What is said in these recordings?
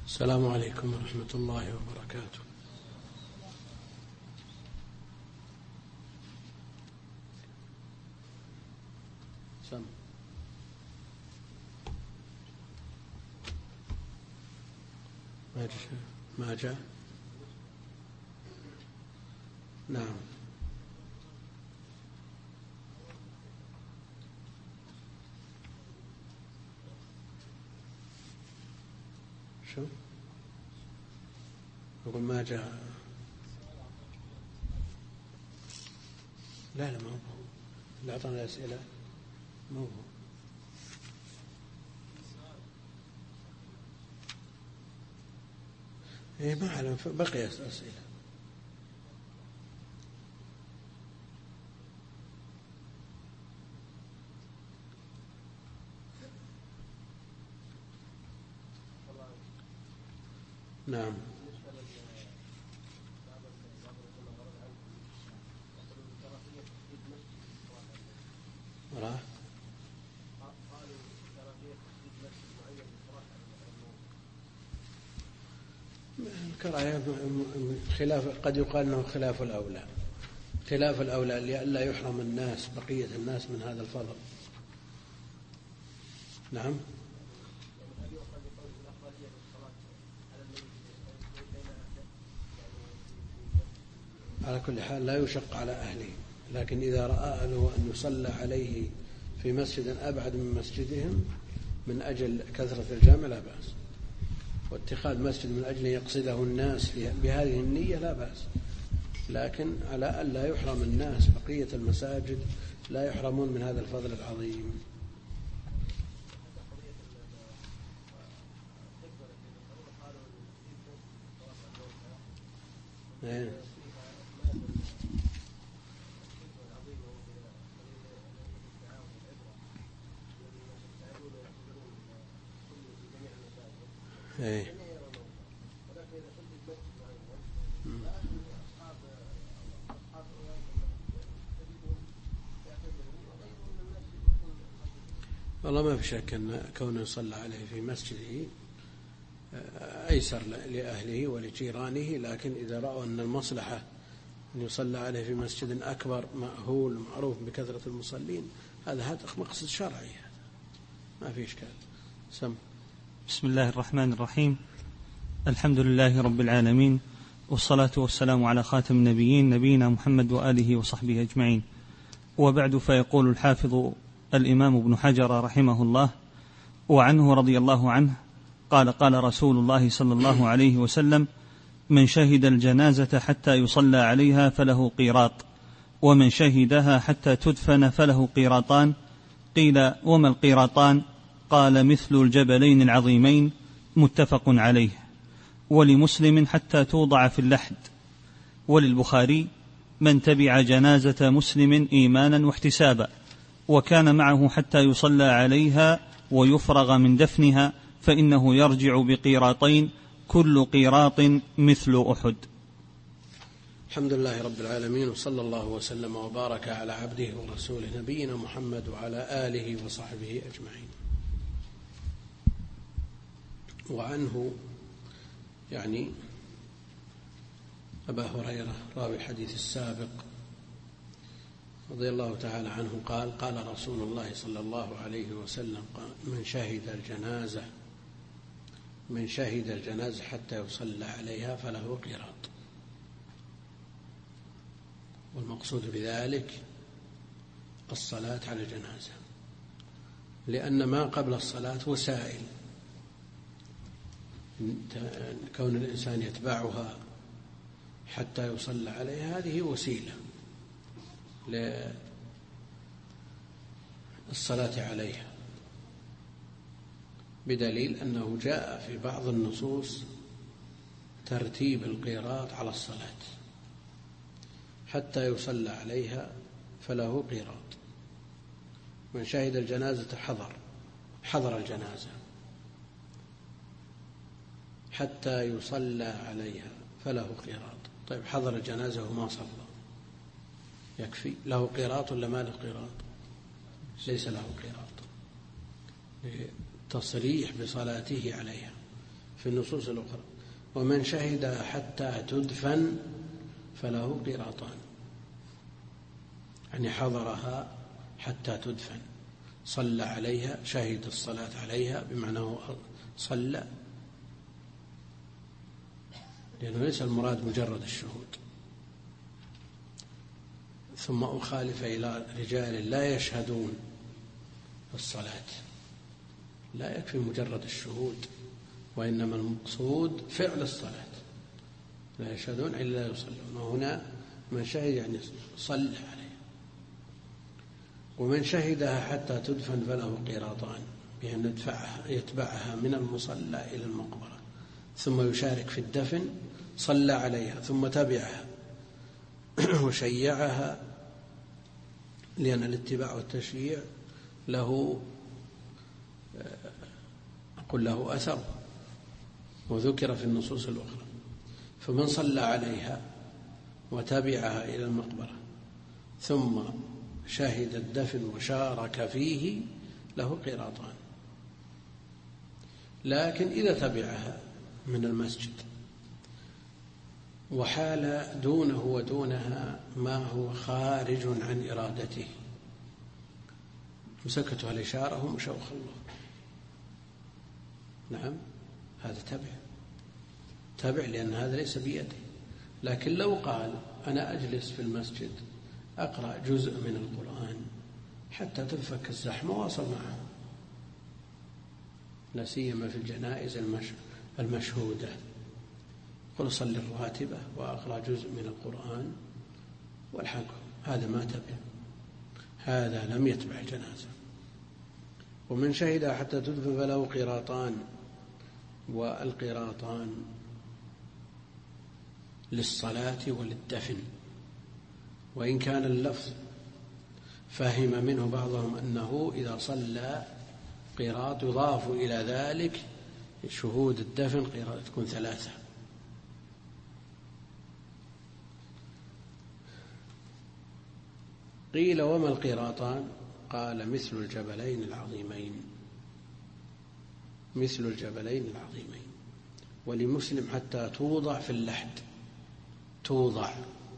السلام عليكم ورحمة الله وبركاته. ما جاء. نعم. شو أقول ما جاء؟ لا ما هو اللي أعطانا الأسئلة، ما هو. إيه ما علم، بقي أسئلة. نعم. الكراهية خلاف، قد يقال أنه خلاف الأولى، خلاف الأولى لئلا يحرم الناس بقية الناس من هذا الفضل. نعم. على كل حال لا يشق على أهله، لكن إذا رأى أهله أن يصلى عليه في مسجد أبعد من مسجدهم من أجل كثرة الجامع لا بأس، واتخاذ مسجد من أجل يقصده الناس بهذه النية لا بأس، لكن على أن لا يحرم الناس بقية المساجد، لا يحرمون من هذا الفضل العظيم. والله ما في شك أن كونه يصلى عليه في مسجده أيسر لأهله ولجيرانه، لكن إذا رأوا أن المصلحة أن يصلى عليه في مسجد أكبر مأهول معروف بكثرة المصلين، هذا مقصد شرعي، ما في إشكال. بسم الله الرحمن الرحيم. الحمد لله رب العالمين، والصلاة والسلام على خاتم النبيين نبينا محمد وآله وصحبه أجمعين، وبعد. فيقول الحافظ الإمام ابن حجر رحمه الله: وعنه رضي الله عنه قال: قال رسول الله صلى الله عليه وسلم: من شهد الجنازة حتى يصلى عليها فله قيراط، ومن شهدها حتى تدفن فله قيراطان. قيل: وما القيراطان؟ قال: مثل الجبلين العظيمين. متفق عليه. ولمسلم: حتى توضع في اللحد. وللبخاري: من تبع جنازة مسلم إيمانا واحتسابا وكان معه حتى يصلى عليها ويفرغ من دفنها فإنه يرجع بقيراطين، كل قيراط مثل أحد. الحمد لله رب العالمين، وصلى الله وسلم وبارك على عبده ورسوله نبينا محمد وعلى آله وصحبه أجمعين. وعنه يعني أبا هريرة راوي الحديث السابق رضي الله تعالى عنه قال: قال رسول الله صلى الله عليه وسلم: من شهد الجنازة حتى يصلى عليها فله قيراط. والمقصود بذلك الصلاة على الجنازة، لأن ما قبل الصلاة وسائل، كون الإنسان يتبعها حتى يصلى عليها هذه وسيلة للصلاة عليها، بدليل أنه جاء في بعض النصوص ترتيب القيراط على الصلاة: حتى يصلى عليها فله قيراط. من شهد الجنازة حضر الجنازة حتى يصلى عليها فله قيراط. طيب حضر الجنازة وما صلى، يكفي له قيراط ولا ما له قيراط؟ ليس له قيراط، تصريح بصلاته عليها، في النصوص الأخرى: ومن شهد حتى تدفن فله قيراطان، يعني حضرها حتى تدفن، صلى عليها، شهد الصلاة عليها بمعنى هو صلى، لأنه ليس المراد مجرد الشهود. ثم أخالف إلى رجال لا يشهدون الصلاة، لا يكفي مجرد الشهود، وإنما المقصود فعل الصلاة، لا يشهدون إلا لا يصلون، وهنا من شهد يعني صلى عليه. ومن شهدها حتى تدفن فله قيراطان، بأن يتبعها من المصلى إلى المقبرة ثم يشارك في الدفن، صلى عليها ثم تبعها وشيعها، لأن الاتباع والتشييع له أثر وذكر في النصوص الأخرى. فمن صلى عليها وتبعها إلى المقبرة ثم شهد الدفن وشارك فيه له قيراطان. لكن إذا تبعها من المسجد وحال دونه ودونها ما هو خارج عن إرادته، مسكتها الإشارة ومشوا خلوه، نعم هذا تبع لأن هذا ليس بيده. لكن لو قال أنا أجلس في المسجد أقرأ جزء من القرآن حتى تنفك الزحمة واصل معه، لا سيما في الجنائز المشهودة، قل صلي الراتبة وأقرأ جزء من القرآن والحكم، هذا ما تبع، هذا لم يتبع الجنازة. ومن شهد حتى تدفن فله قيراطان، والقيراطان للصلاة وللدفن، وإن كان اللفظ فهم منه بعضهم أنه إذا صلى قيراط يضاف إلى ذلك شهود الدفن قيراط تكون 3. قيل وما القيراطان؟ قال مثل الجبلين العظيمين، مثل الجبلين العظيمين. ولمسلم حتى توضع في اللحد، توضع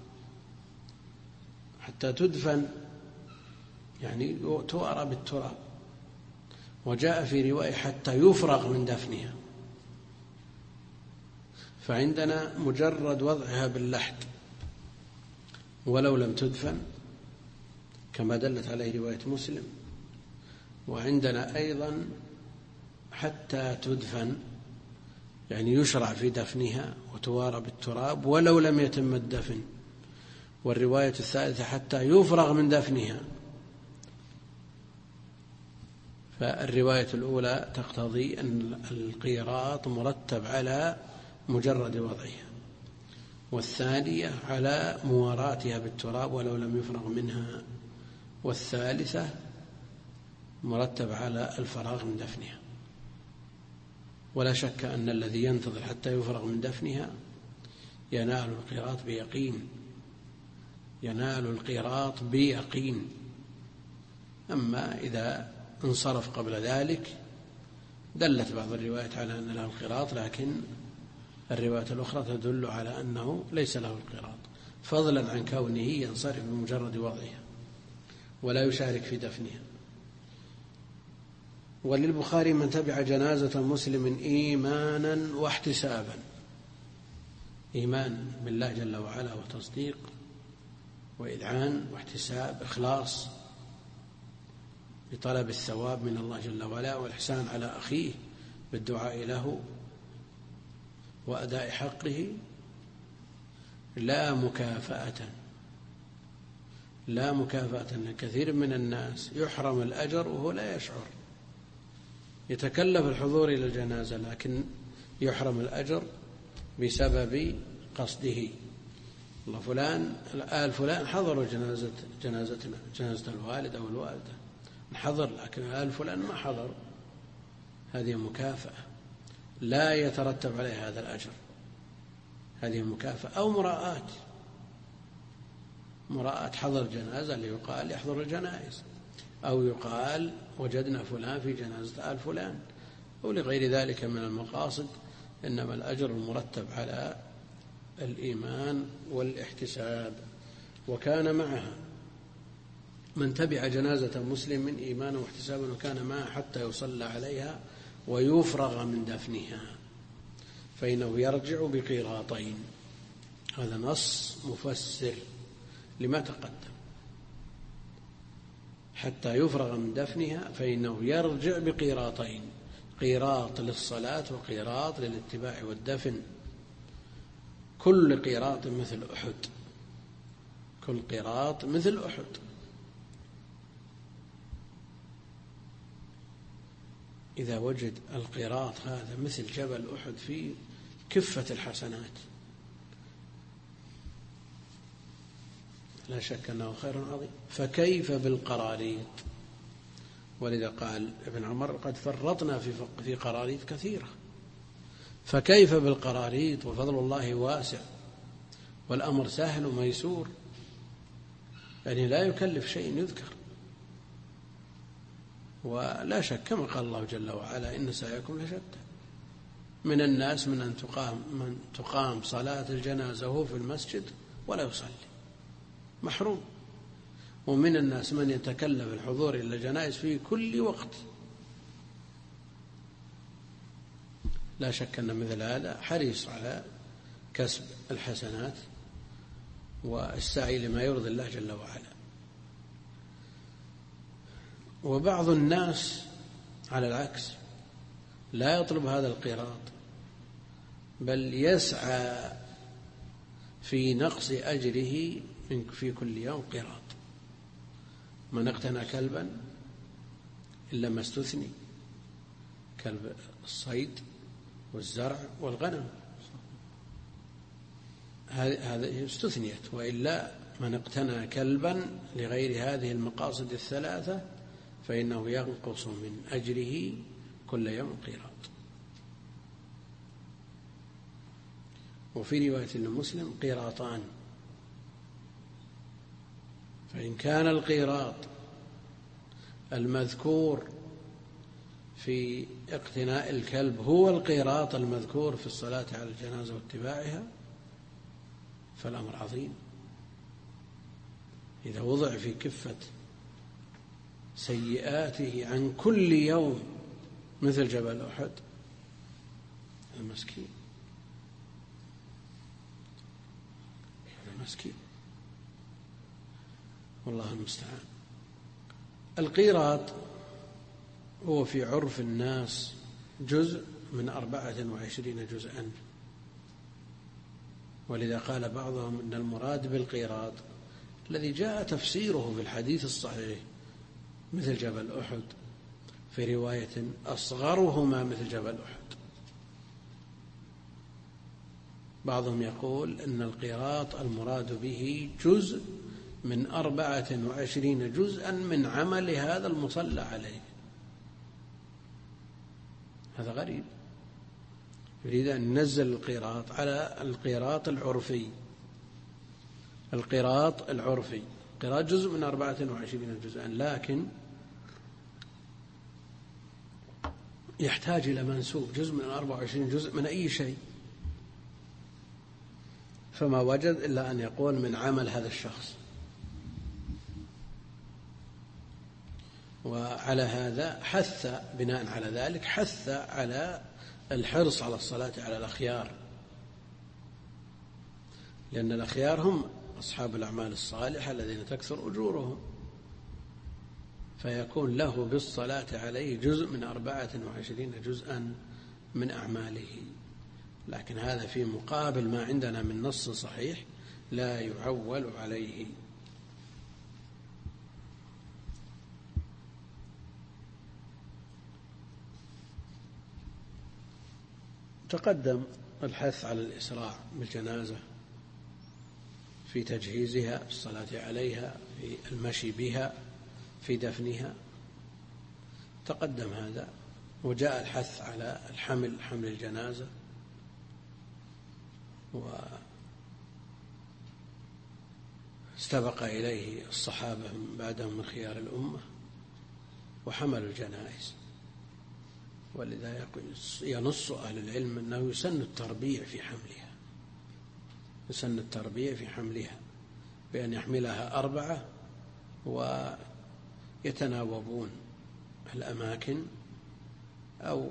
حتى تدفن يعني تؤرى بالتراب. وجاء في رواية حتى يفرغ من دفنها، فعندنا مجرد وضعها باللحد ولو لم تدفن كما دلت عليه رواية مسلم. وعندنا أيضا حتى تدفن يعني يشرع في دفنها وتوارى بالتراب ولو لم يتم الدفن. والرواية الثالثة حتى يفرغ من دفنها. فالرواية الأولى تقتضي أن القيراط مرتب على مجرد وضعها، والثانية على مواراتها بالتراب ولو لم يفرغ منها، والثالثة مرتب على الفراغ من دفنها. ولا شك أن الذي ينتظر حتى يفرغ من دفنها ينال القيراط بيقين، ينال القيراط بيقين. أما إذا انصرف قبل ذلك دلت بعض الروايات على أن له القيراط، لكن الرواية الأخرى تدل على أنه ليس له القيراط، فضلا عن كونه ينصرف بمجرد وضعها ولا يشارك في دفنها. وللبخاري من تبع جنازة مسلم إيمانا واحتسابا، إيمان بالله جل وعلا وتصديق وإذعان واحتساب، إخلاص بطلب الثواب من الله جل وعلا والإحسان على أخيه بالدعاء له وأداء حقه، لا مكافأة. كثير من الناس يحرم الأجر وهو لا يشعر، يتكلف الحضور إلى الجنازة لكن يحرم الأجر بسبب قصده. الله فلان آل فلان حضروا جنازتنا، جنازة الوالد أو الوالدة حضر، لكن آل فلان ما حضر. هذه مكافأة لا يترتب عليها هذا الأجر، هذه مكافأة. أو مراءة حضر جنازة ليقال يحضر الجنائز، أو يقال وجدنا فلان في جنازة آل فلان، أو لغير ذلك من المقاصد إنما الأجر المرتب على الإيمان والاحتساب. وكان معها من تبع جنازة مسلم إيمانا واحتسابا وكان معها حتى يصلى عليها ويفرغ من دفنها فإنه يرجع بقيراطين. هذا نص مفسر لما تقدم. حتى يفرغ من دفنها فإنه يرجع بقيراطين، قيراط للصلاة وقيراط للاتباع والدفن. كل قيراط مثل أحد، كل قيراط مثل أحد. إذا وجد القيراط هذا مثل جبل أحد في كفة الحسنات لا شك أنه خير عظيم. فكيف بالقراريط؟ ولذا قال ابن عمر قد فرطنا في قراريط كثيرة. فكيف بالقراريط وفضل الله واسع والأمر سهل وميسور، يعني لا يكلف شيء يذكر. ولا شك كما قال الله جل وعلا إن سعيكم لشتى. من الناس من تقام صلاة الجنازة وهو في المسجد ولا يصلي، محروم. ومن الناس من يتكلف الحضور إلى الجنائز في كل وقت. لا شك أن مثل هذا حريص على كسب الحسنات والسعي لما يرضي الله جل وعلا. وبعض الناس على العكس لا يطلب هذا القيراط، بل يسعى في نقص أجره في كل يوم قيراط. من اقتنى كلبا إلا ما استثني، كلب الصيد والزرع والغنم هذه استثنيت، وإلا من اقتنى كلبا لغير هذه المقاصد الثلاثة فإنه ينقص من أجره كل يوم قيراط. وفي رواية لمسلم قيراطان. فإن كان القيراط المذكور في اقتناء الكلب هو القيراط المذكور في الصلاة على الجنازة واتباعها فالأمر عظيم. إذا وضع في كفة سيئاته عن كل يوم مثل جبل أحد المسكين، المسكين والله المستعان. القيراط هو في عرف الناس جزء من 24 جزءا، ولذا قال بعضهم إن المراد بالقيراط الذي جاء تفسيره في الحديث الصحيح مثل جبل أحد، في رواية أصغرهما مثل جبل أحد. بعضهم يقول إن القيراط المراد به جزء من 24 جزءا من عمل هذا المصلى عليه. هذا غريب. يريد أن ينزل القيراط على القيراط العرفي. القيراط العرفي قيراط جزء من 24 جزءا، لكن يحتاج إلى منسوب جزء من 24 جزء من أي شيء، فما وجد إلا أن يقول من عمل هذا الشخص. وعلى هذا حث، بناء على ذلك حث على الحرص على الصلاة على الأخيار، لأن الأخيار هم أصحاب الأعمال الصالحة الذين تكثر أجورهم، فيكون له بالصلاة عليه جزء من 24 جزءا من أعماله. لكن هذا في مقابل ما عندنا من نص صحيح لا يعول عليه. تقدم الحث على الإسراع بالجنازة في تجهيزها، في الصلاة عليها، في المشي بها، في دفنها، تقدم هذا. وجاء الحث على حمل الجنازة، واستبق إليه الصحابة بعدهم من خيار الأمة وحملوا الجنائز. ولذا ينص أهل العلم أنه يسن التربيع في حملها، يسن التربيع في حملها بأن يحملها 4 ويتناوبون الأماكن أو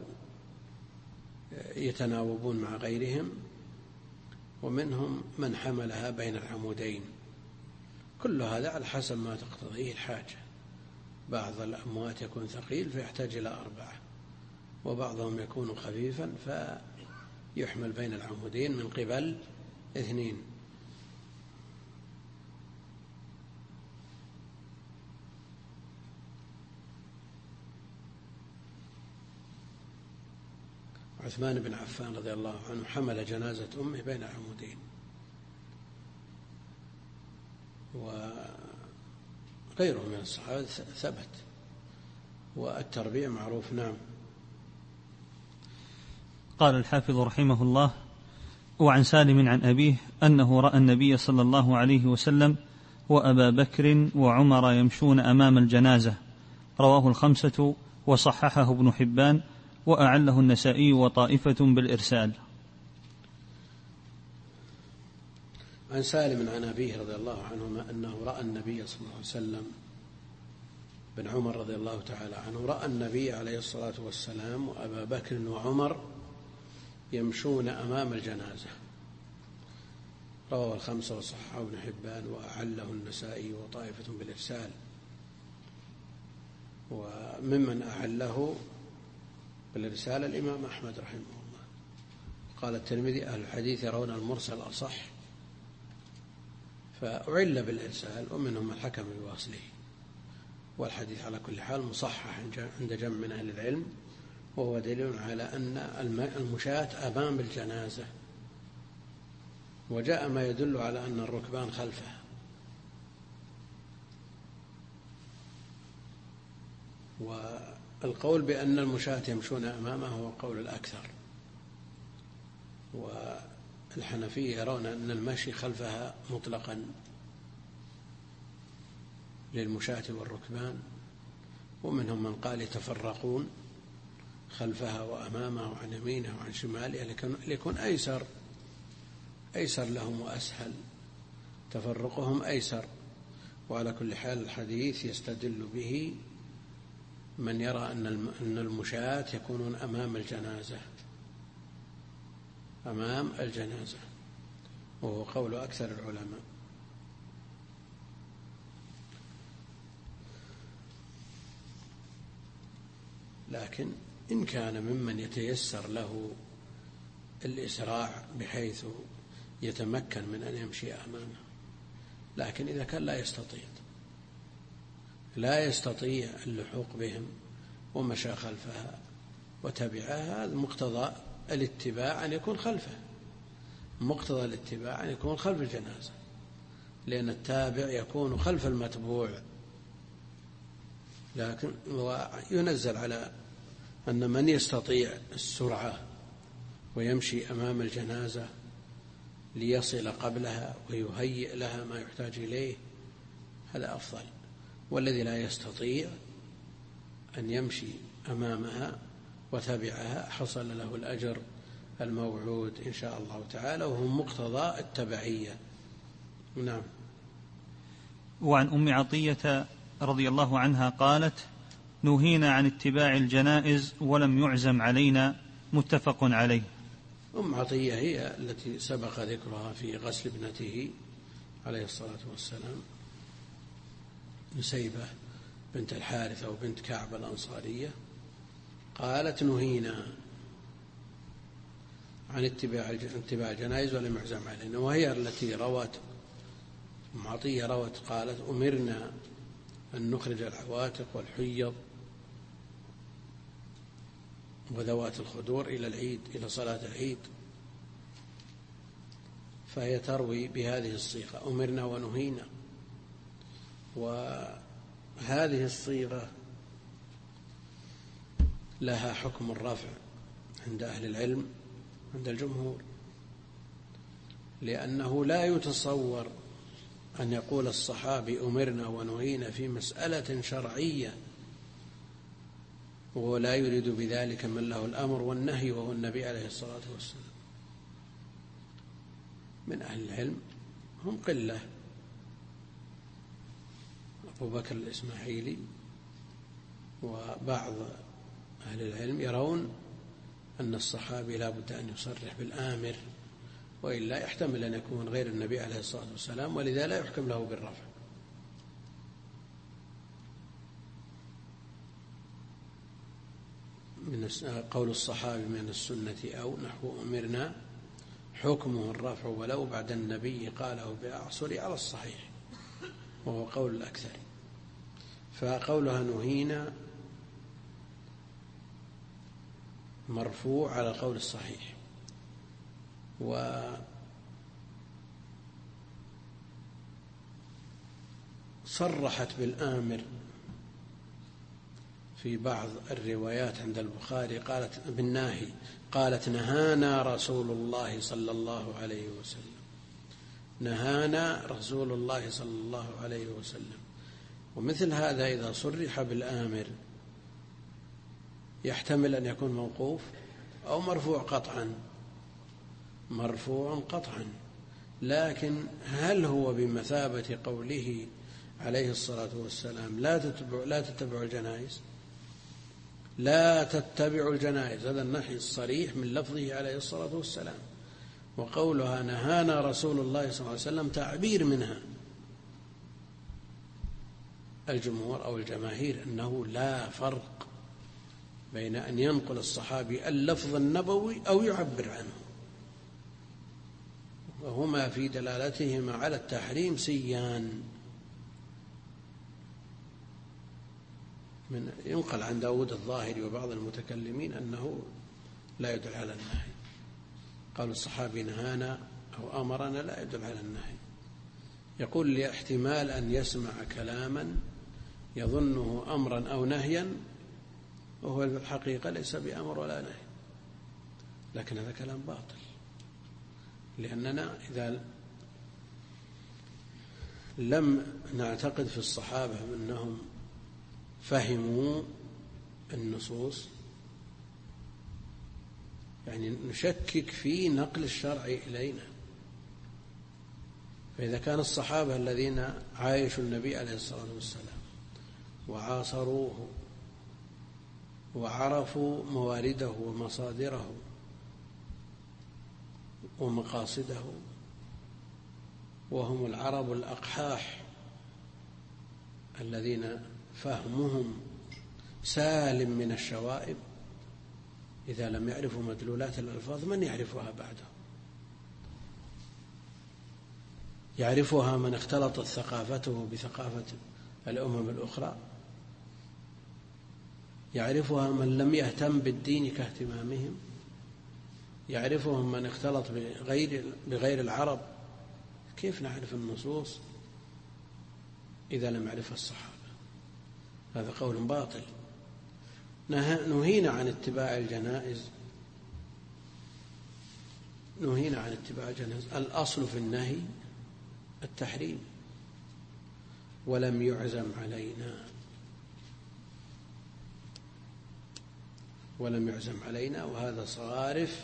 يتناوبون مع غيرهم، ومنهم من حملها بين العمودين. كل هذا على حسب ما تقتضيه الحاجة. بعض الأموات يكون ثقيل فيحتاج إلى 4، وبعضهم يكون خفيفا فيحمل بين العمودين من قبل 2. عثمان بن عفان رضي الله عنه حمل جنازة أمه بين عمودين، وغيره من الصحابة ثبت، والتربيع معروف. نعم. قال الحافظ رحمه الله: وعن سالم عن أبيه أنه رأى النبي صلى الله عليه وسلم وأبا بكر وعمر يمشون أمام الجنازة، رواه 5 وصححه ابن حبان وأعله النسائي وطائفة بالإرسال. عن سالم عن أبيه رضي الله عنهما أنه رأى النبي صلى الله عليه وسلم، بن عمر رضي الله تعالى عنه، رأى النبي عليه الصلاة والسلام وأبا بكر وعمر يمشون أمام الجنازة، رواه 5 وصححه ابن حبان وأعله النسائي وطائفة بالإرسال. وممن أعله بالإرسال الإمام أحمد رحمه الله. قال الترمذي: أهل الحديث يرون المرسل أصح، فأعل بالإرسال، ومنهم الحكم بوصله. والحديث على كل حال مصحح عند جمع من أهل العلم، وهو دليل على أن المشاة أمام الجنازة، وجاء ما يدل على أن الركبان خلفها. والقول بأن المشاة يمشون أمامه هو قول الأكثر، والحنفية يرون أن المشي خلفها مطلقا للمشاة والركبان، ومنهم من قال يتفرقون خلفها وأمامها وعن يمينها وعن شمالها ليكون أيسر لهم وأسهل، تفرقهم أيسر. وعلى كل حال الحديث يستدل به من يرى أن المشاة يكونون أمام الجنازة، وهو قول أكثر العلماء. لكن إن كان ممن يتيسر له الإسراع بحيث يتمكن من أن يمشي أمامه، لكن إذا كان لا يستطيع اللحوق بهم ومشى خلفها وتبعها، هذا مقتضى الاتباع أن يكون خلفه، مقتضى الاتباع أن يكون خلف الجنازة، لأن التابع يكون خلف المتبوع. لكن وينزل على أن من يستطيع السرعة ويمشي أمام الجنازة ليصل قبلها ويهيئ لها ما يحتاج إليه، هذا أفضل. والذي لا يستطيع أن يمشي أمامها وتبعها حصل له الأجر الموعود إن شاء الله تعالى، وهو مقتضى التبعية. نعم. وعن أم عطية رضي الله عنها قالت: نهينا عن اتباع الجنائز ولم يعزم علينا، متفق عليه. أم عطية هي التي سبق ذكرها في غسل ابنته عليه الصلاة والسلام، نسيبة بنت الحارث أو بنت كعب الأنصارية. قالت: نهينا عن اتباع الجنائز ولم يعزم علينا، وهي التي روت أم عطية روت قالت: أمرنا أن نخرج العواتق والحيض وذوات الخدور إلى العيد، إلى صلاة العيد. فهي تروي بهذه الصيغة: أمرنا ونهينا. وهذه الصيغة لها حكم الرفع عند أهل العلم، عند الجمهور، لأنه لا يتصور أن يقول الصحابي أمرنا ونهينا في مسألة شرعية وهو لا يريد بذلك من له الأمر والنهي وهو النبي عليه الصلاة والسلام. من أهل العلم هم قلة، أبو بكر الإسماعيلي وبعض أهل العلم يرون أن الصحابي لا بد أن يصرح بالآمر، وإلا يحتمل أن يكون غير النبي عليه الصلاة والسلام، ولذا لا يحكم له بالرفع. من قول الصحابي من السنة أو نحو أمرنا حكمه الرفع ولو بعد النبي قاله بأعصر على الصحيح، وهو قول الأكثر. فقولها نهينا مرفوع على القول الصحيح، وصرحت بالآمر في بعض الروايات عند البخاري قالت بالناهي، قالت نهانا رسول الله صلى الله عليه وسلم، نهانا رسول الله صلى الله عليه وسلم. ومثل هذا إذا صرح بالآمر يحتمل أن يكون موقوف أو مرفوع قطعا، مرفوع قطعا. لكن هل هو بمثابة قوله عليه الصلاة والسلام لا تتبعوا الجنائز، لا تتبعوا الجنائز، هذا النهي الصريح من لفظه عليه الصلاة والسلام. وقولها نهانا رسول الله صلى الله عليه وسلم تعبير منها. الجمهور أو الجماهير أنه لا فرق بين أن ينقل الصحابي اللفظ النبوي أو يعبر عنه، وهما في دلالتهما على التحريم سيان. من ينقل عن داود الظاهري وبعض المتكلمين أنه لا يدل على النهي، قال الصحابي نهانا أو أمرنا لا يدل على النهي. يقول لاحتمال أن يسمع كلاما يظنه أمرا أو نهيا وهو في الحقيقة ليس بأمر ولا نهي، لكن هذا كلام باطل، لأننا إذا لم نعتقد في الصحابة أنهم فهموا النصوص يعني نشكك في نقل الشرع إلينا. فإذا كان الصحابة الذين عايشوا النبي عليه الصلاة والسلام وعاصروه وعرفوا موارده ومصادره ومقاصده، وهم العرب الأقحاح الذين فهمهم سالم من الشوائب، إذا لم يعرفوا مدلولات الألفاظ من يعرفها بعده؟ يعرفها من اختلطت ثقافته بثقافة الأمم الأخرى، يعرفها من لم يهتم بالدين كاهتمامهم، يعرفهم من اختلط بغير العرب. كيف نعرف النصوص إذا لم يعرفها الصحابة؟ هذا قول باطل. نهينا عن اتباع الجنائز، نهينا عن اتباع الجنائز. الأصل في النهي التحريم، ولم يعزم علينا، ولم يعزم علينا، وهذا صارف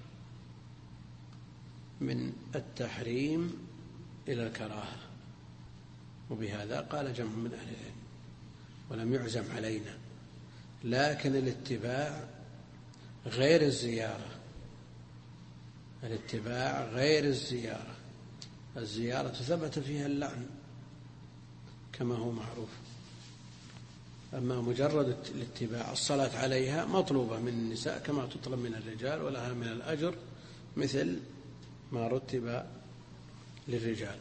من التحريم إلى الكراهة. وبهذا قال جمع من أهل العلم ولم يعزم علينا. لكن الاتباع غير الزيارة، الاتباع غير الزيارة. الزيارة ثبت فيها اللعن كما هو معروف، أما مجرد الاتباع الصلاة عليها مطلوبة من النساء كما تطلب من الرجال، ولها من الأجر مثل ما رتب للرجال.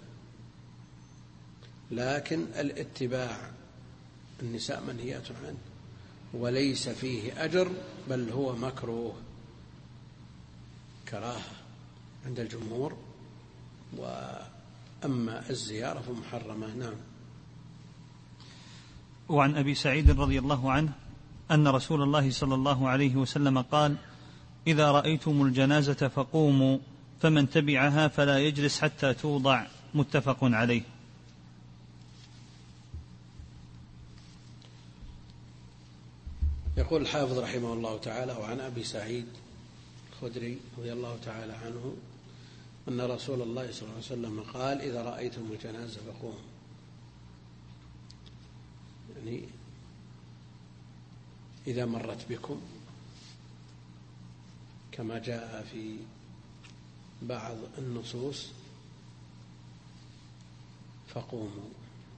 لكن الاتباع النساء منهيات عنه وليس فيه أجر، بل هو مكروه كراهة عند الجمهور، وأما الزيارة فمحرمة. نعم. وعن أبي سعيد رضي الله عنه أن رسول الله صلى الله عليه وسلم قال: إذا رأيتم الجنازة فقوموا، فمن تبعها فلا يجلس حتى توضع. متفق عليه. يقول الحافظ رحمه الله تعالى: وعن أبي سعيد الخدري رضي الله تعالى عنه أن رسول الله صلى الله عليه وسلم قال: إذا رأيتم الجنازة فقوموا. يعني إذا مرت بكم، كما جاء في بعض النصوص: فقوموا.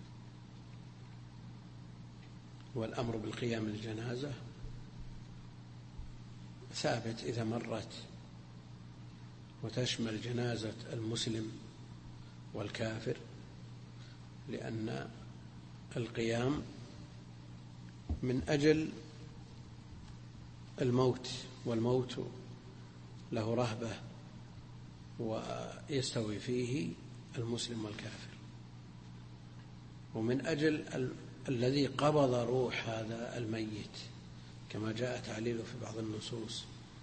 والأمر بالقيام للجنازة ثابت إذا مرت، وتشمل جنازة المسلم والكافر، لأن القيام من أجل الموت، والموت له رهبة ويستوي فيه المسلم والكافر، ومن أجل الذي قبض روح هذا الميت، كما جاء تعليله في بعض النصوص.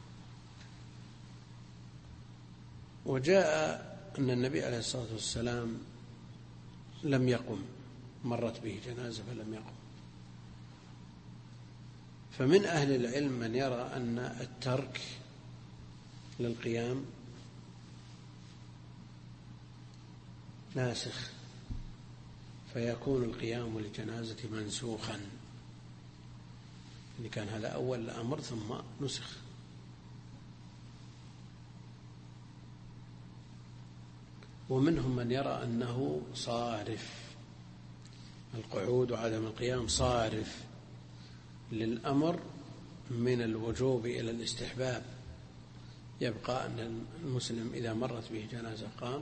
وجاء أن النبي عليه الصلاة والسلام لم يقم، مرت به جنازة فلم يقم. فمن أهل العلم من يرى أن الترك للقيام ناسخ، فيكون القيام للجنازة منسوخا، إن كان هذا أول الأمر ثم نسخ. ومنهم من يرى أنه صارف، القعود وعدم القيام صارف للأمر من الوجوب إلى الاستحباب، يبقى أن المسلم إذا مرت به جنازة قام،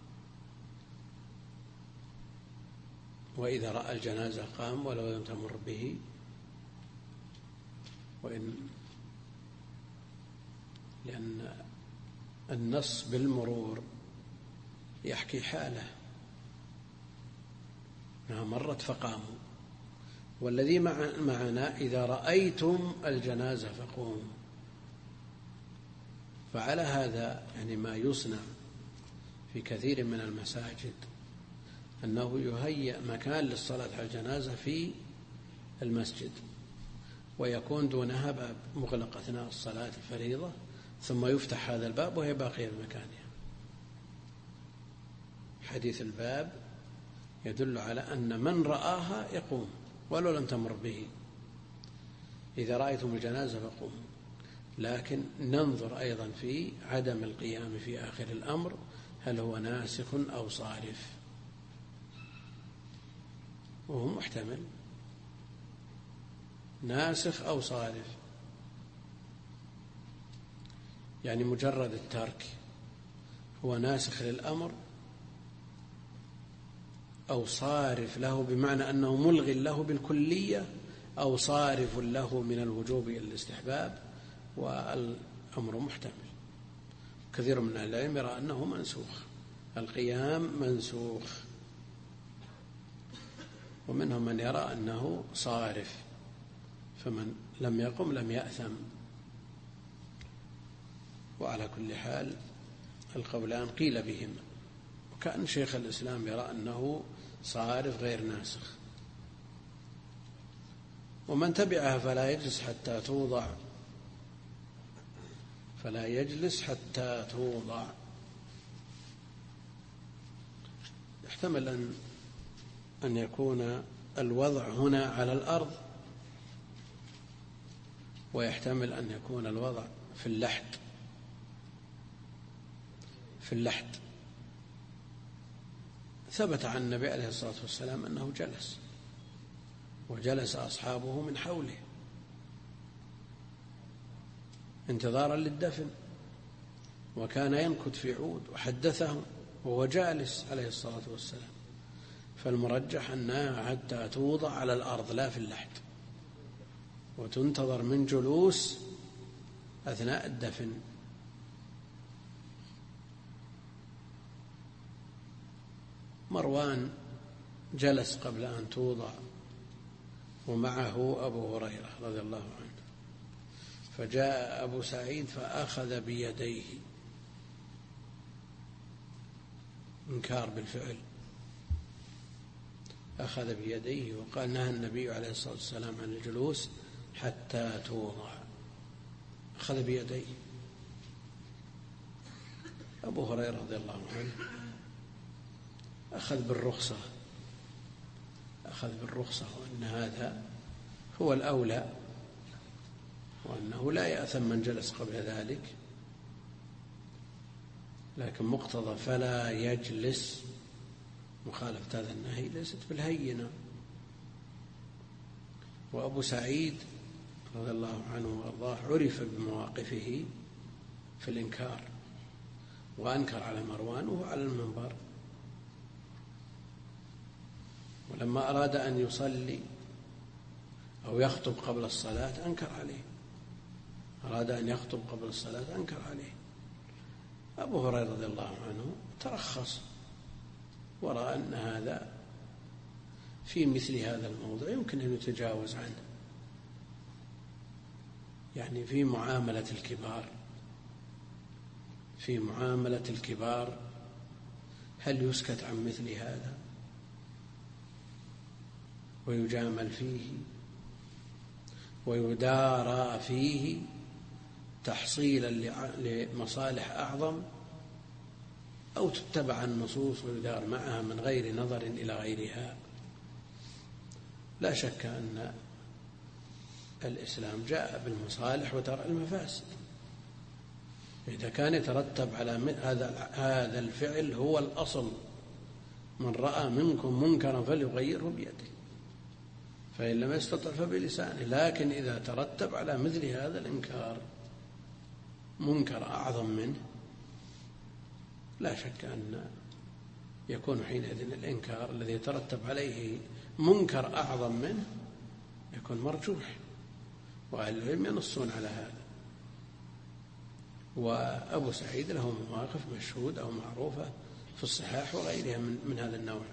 وإذا رأى الجنازة قام ولو لم تمر به، لأن النص بالمرور يحكي حاله أنها مرت فقاموا. والذي معنا: إذا رأيتم الجنازة فقوموا. فعلى هذا يعني ما يصنع في كثير من المساجد أنه يهيأ مكان للصلاة على الجنازة في المسجد، ويكون دونها باب مغلق أثناء الصلاة الفريضة، ثم يفتح هذا الباب وهي باقية بمكانها. حديث الباب يدل على أن من رآها يقوم ولو لم تمر به. إذا رأيتم الجنازة فقوموا. لكن ننظر أيضا في عدم القيام في آخر الأمر، هل هو ناسخ أو صارف؟ وهو محتمل، ناسخ أو صارف. يعني مجرد الترك هو ناسخ للأمر، أو صارف له بمعنى أنه ملغ له بالكلية، أو صارف له من الوجوب إلى الاستحباب، والأمر محتمل. كثير من أهل العلم يرى أنه منسوخ، القيام منسوخ، ومنهم من يرى أنه صارف، فمن لم يقم لم يأثم. وعلى كل حال القولان قيل بهما، وكأن شيخ الإسلام يرى أنه صارف غير ناسخ. ومن تبعها فلا يجلس حتى توضع، فلا يجلس حتى توضع. يحتمل أن يكون الوضع هنا على الأرض، ويحتمل أن يكون الوضع في اللحد. في اللحد ثبت عن النبي عليه الصلاة والسلام أنه جلس، وجلس أصحابه من حوله انتظارا للدفن، وكان ينكت في عود وحدثهم وهو جالس عليه الصلاة والسلام. فالمرجح أنها حتى توضع على الأرض لا في اللحد، وتنتظر من جلوس أثناء الدفن. مروان جلس قبل أن توضع، ومعه أبو هريرة رضي الله عنه، فجاء أبو سعيد فأخذ بيديه، إنكار بالفعل، أخذ بيديه وقال: نهى النبي عليه الصلاة والسلام عن الجلوس حتى توضع، أخذ بيديه. أبو هريرة رضي الله عنه أخذ بالرخصة وأن هذا هو الأولى، وأنه لا يأثم من جلس قبل ذلك، لكن مقتضى فلا يجلس مخالفة هذا النهي ليست بالهينة. وأبو سعيد رضي الله عنه وأرضاه عرف بمواقفه في الإنكار، وأنكر على مروان وهو على المنبر، ولما أراد أن يصلي أو يخطب قبل الصلاة أنكر عليه، أراد أن يخطب قبل الصلاة أنكر عليه. أبو هريرة رضي الله عنه ترخص ورأى أن هذا في مثل هذا الموضع يمكن أن يتجاوز عنه، يعني في معاملة الكبار هل يسكت عن مثل هذا ويجامل فيه ويدارى فيه تحصيلا لمصالح أعظم، أو تتبع النصوص ويدار معها من غير نظر إلى غيرها؟ لا شك أن الإسلام جاء بالمصالح وترى المفاسد. إذا كان يترتب على هذا الفعل هو الأصل، من رأى منكم منكرا فليغيره بيده، فإن لم يستطع فبلسانه. لكن إذا ترتب على مثل هذا الإنكار منكر أعظم منه، لا شك أن يكون حينئذ الإنكار الذي يترتب عليه منكر أعظم منه يكون مرجوح، وأهل العلم ينصون على هذا. وأبو سعيد له مواقف مشهودة أو معروفة في الصحاح وغيرها من هذا النوع.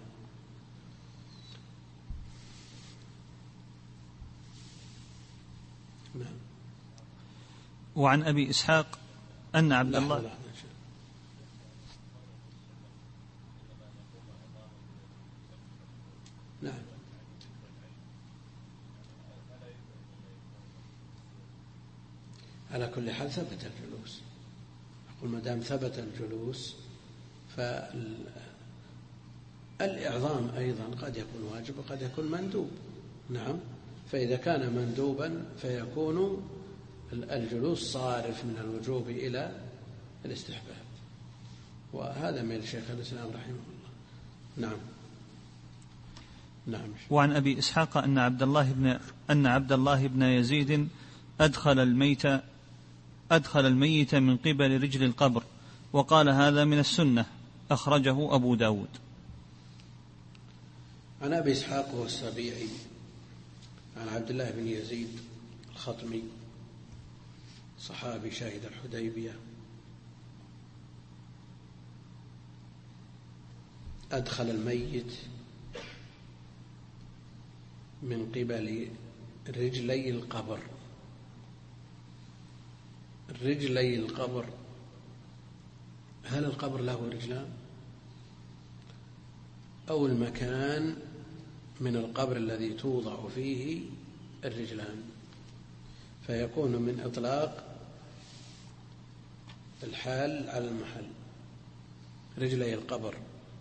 نعم. وعن أبي إسحاق أن عبد الله نعم. على كل حال ثبت الجلوس، أقول ما دام ثبت الجلوس فالإعظام أيضا قد يكون واجب وقد يكون مندوب. نعم. فإذا كان مندوبا فيكون الجلوس صارف من الوجوب إلى الاستحباب، وهذا من شيخ الإسلام رحمه الله. نعم. نعم. وعن أبي إسحاق أن عبد الله بن يزيد أدخل الميت من قبل رجل القبر، وقال هذا من السنة، أخرجه أبو داود. عن أبي إسحاق والسبيعي عن عبد الله بن يزيد الخطمي صحابي شاهد الحديبية، أدخل الميت من قبل رجلي القبر. رجلي القبر، هل القبر له رجلان أو المكان من القبر الذي توضع فيه الرجلان؟ فيكون من إطلاق الحال على المحل. رجلي القبر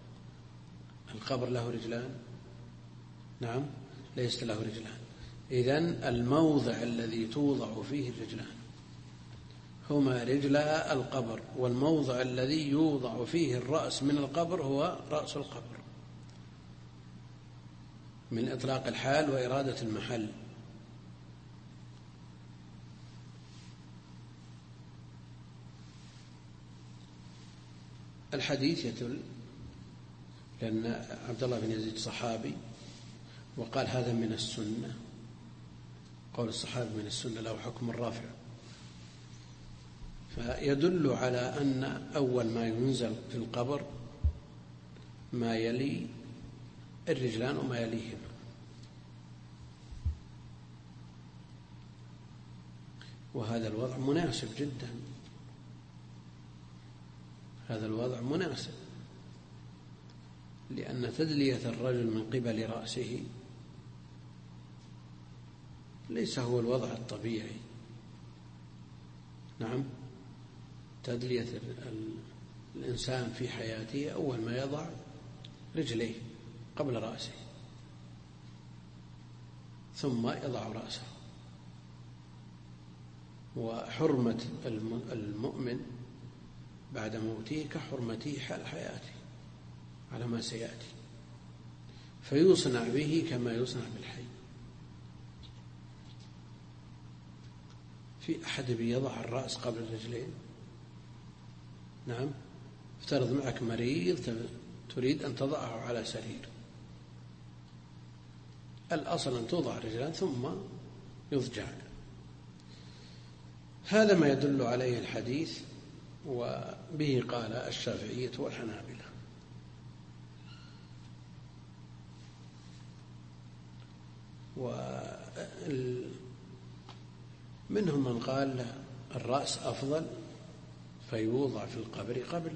له رجلان؟ نعم، ليس له رجلان. إذن الموضع الذي توضع فيه الرجلان هما رجلا القبر، والموضع الذي يوضع فيه الرأس من القبر هو رأس القبر، من إطلاق الحال وإرادة المحل. الحديث يدل، لأن عبد الله بن يزيد صحابي وقال هذا من السنة، قول الصحابي من السنة له حكم الرافع، فيدل على أن أول ما ينزل في القبر ما يلي الرجلان وما يليهما. وهذا الوضع مناسب جدا، هذا الوضع مناسب، لأن تدلية الرجل من قبل رأسه ليس هو الوضع الطبيعي. نعم، تدلية الإنسان في حياته أول ما يضع رجليه قبل رأسه، ثم يضع رأسه. وحرمة المؤمن بعد موته كحرمته حال حياته على ما سيأتي، فيصنع به كما يصنع بالحي. في أحد بيضع الرأس قبل الرجلين؟ نعم، افترض معك مريض تريد أن تضعه على سرير، الأصل أن توضع الرجلان ثم يضجع. هذا ما يدل عليه الحديث، وبه قال الشافعية والحنابلة. ومنهم من قال الرأس أفضل فيوضع في القبر قبل.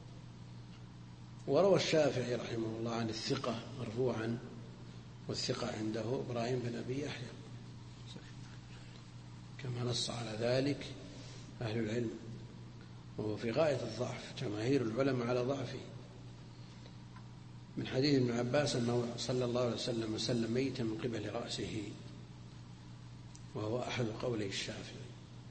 وروى الشافعي رحمه الله عن الثقة مرفوعا، والثقة عنده إبراهيم بن أبي يحيى، كما نص على ذلك أهل العلم، وهو في غاية الضعف، جماهير العلماء على ضعفه، من حديث ابن عباس أنه صلى الله عليه وسلم سلم ميتا من قبل رأسه، وهو أحد قولي الشافعي.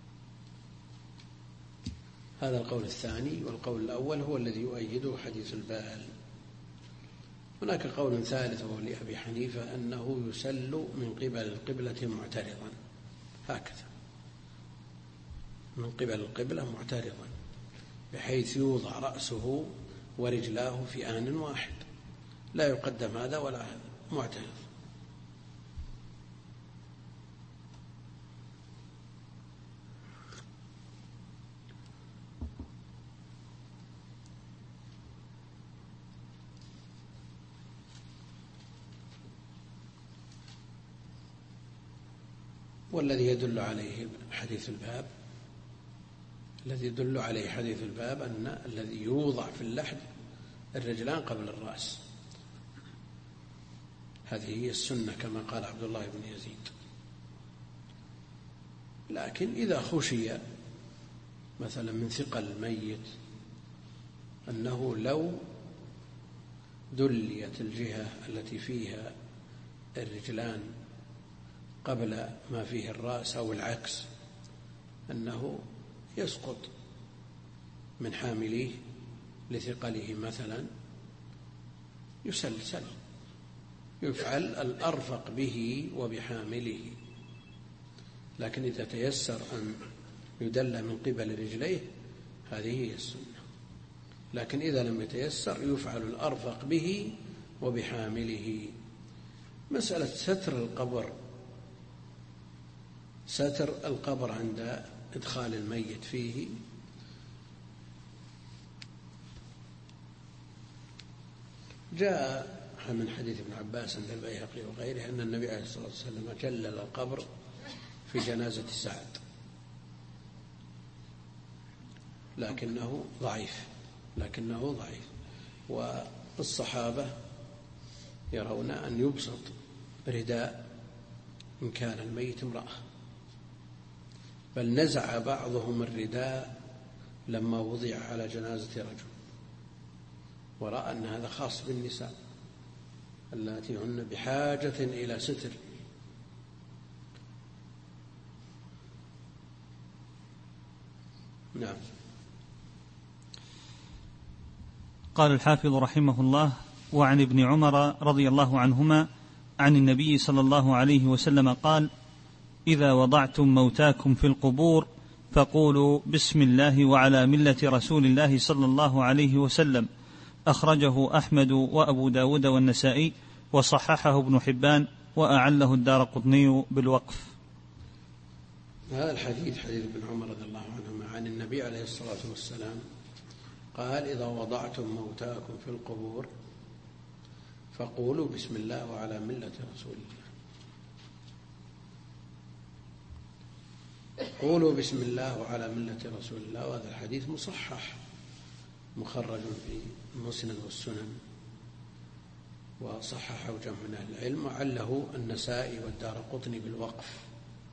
هذا القول الثاني، والقول الأول هو الذي يؤيده حديث البال. هناك قول ثالث وهو لأبي حنيفة أنه يسل من قبل القبلة معترضا، هكذا من قبل القبلة معترضا، بحيث يوضع رأسه ورجلاه في آن واحد، لا يقدم هذا ولا هذا، معترض. والذي يدل عليه حديث الباب، الذي يدل عليه حديث الباب أن الذي يوضع في اللحد الرجلان قبل الرأس، هذه هي السنة كما قال عبد الله بن يزيد. لكن إذا خشي مثلا من ثقل الميت أنه لو دليت الجهة التي فيها الرجلان قبل ما فيه الرأس أو العكس، أنه يسقط من حامليه لثقله مثلا، يسلسل، يفعل الأرفق به وبحامله. لكن إذا تيسر أن يدل من قبل رجليه هذه هي السنة. لكن إذا لم يتيسر يفعل الأرفق به وبحامله. مسألة ستر القبر عند إدخال الميت فيه، جاء من حديث ابن عباس عند البيهقي وغيره أن النبي عليه الصلاة والسلام جلل القبر في جنازة سعد، لكنه ضعيف. والصحابة يرون أن يبسط رداء إن كان الميت امرأة، بل نزع بعضهم الرداء لما وضع على جنازة رجل، ورأى أن هذا خاص بالنساء اللاتي هن بحاجة إلى ستر. نعم. قال الحافظ رحمه الله: وعن ابن عمر رضي الله عنهما عن النبي صلى الله عليه وسلم قال: إذا وضعتم موتاكم في القبور فقولوا بسم الله وعلى ملة رسول الله صلى الله عليه وسلم. أخرجه أحمد وأبو داود والنسائي، وصححه ابن حبان، وأعله الدارقطني بالوقف. هذا الحديث حديث ابن عمر رضي الله عنهما عن النبي عليه الصلاة والسلام قال: إذا وضعتم موتاكم في القبور فقولوا بسم الله وعلى ملة رسول الله. قولوا بسم الله وعلى ملة رسول الله. وهذا الحديث مصحح مخرج في المسند والسنن، وصححه جمع من أهل العلم، وعله النسائي والدارقطني بالوقف.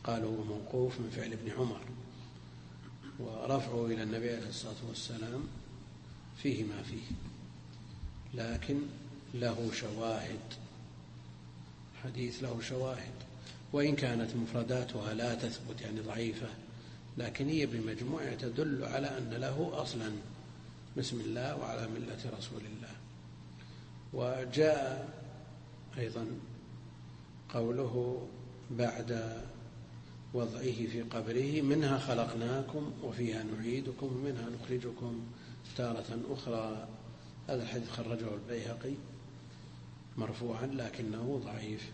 قالوا موقوف من فعل ابن عمر، ورفعه إلى النبي عليه الصلاة والسلام فيه ما فيه، لكن له شواهد، حديث له شواهد، وإن كانت مفرداتها لا تثبت يعني ضعيفة، لكن هي بمجموعها تدل على أن له أصلا بسم الله وعلى ملة رسول الله. وجاء أيضا قوله بعد وضعه في قبره: منها خلقناكم وفيها نعيدكم ومنها نخرجكم تارة أخرى. هذا الحديث خرجه البيهقي مرفوعا لكنه ضعيف.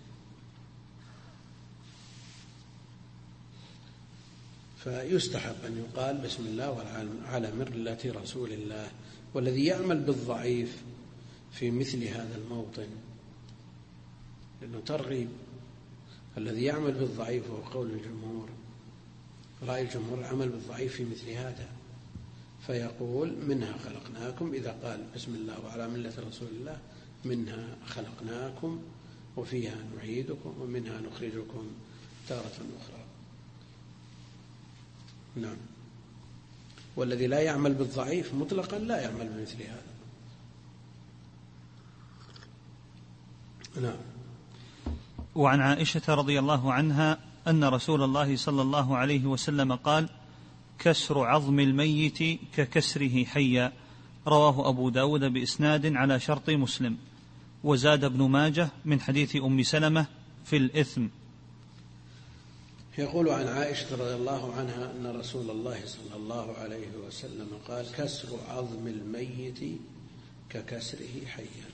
فيستحب أن يقال بسم الله وعلى ملة رسول الله. والذي يعمل بالضعيف في مثل هذا الموطن، لأنه ترغيب، الذي يعمل بالضعيف هو قول الجمهور، رأي الجمهور العمل بالضعيف في مثل هذا، فيقول منها خلقناكم، إذا قال بسم الله وعلى ملة رسول الله منها خلقناكم وفيها نعيدكم ومنها نخرجكم تارة أخرى. نعم. والذي لا يعمل بالضعيف مطلقا لا يعمل بمثل هذا. نعم. وعن عائشة رضي الله عنها أن رسول الله صلى الله عليه وسلم قال: كسر عظم الميت ككسره حيا. رواه أبو داود بإسناد على شرط مسلم. وزاد ابن ماجه من حديث أم سلمة في الإثم. يقول عن عائشة رضي الله عنها أن رسول الله صلى الله عليه وسلم قال: كسر عظم الميت ككسره حيا،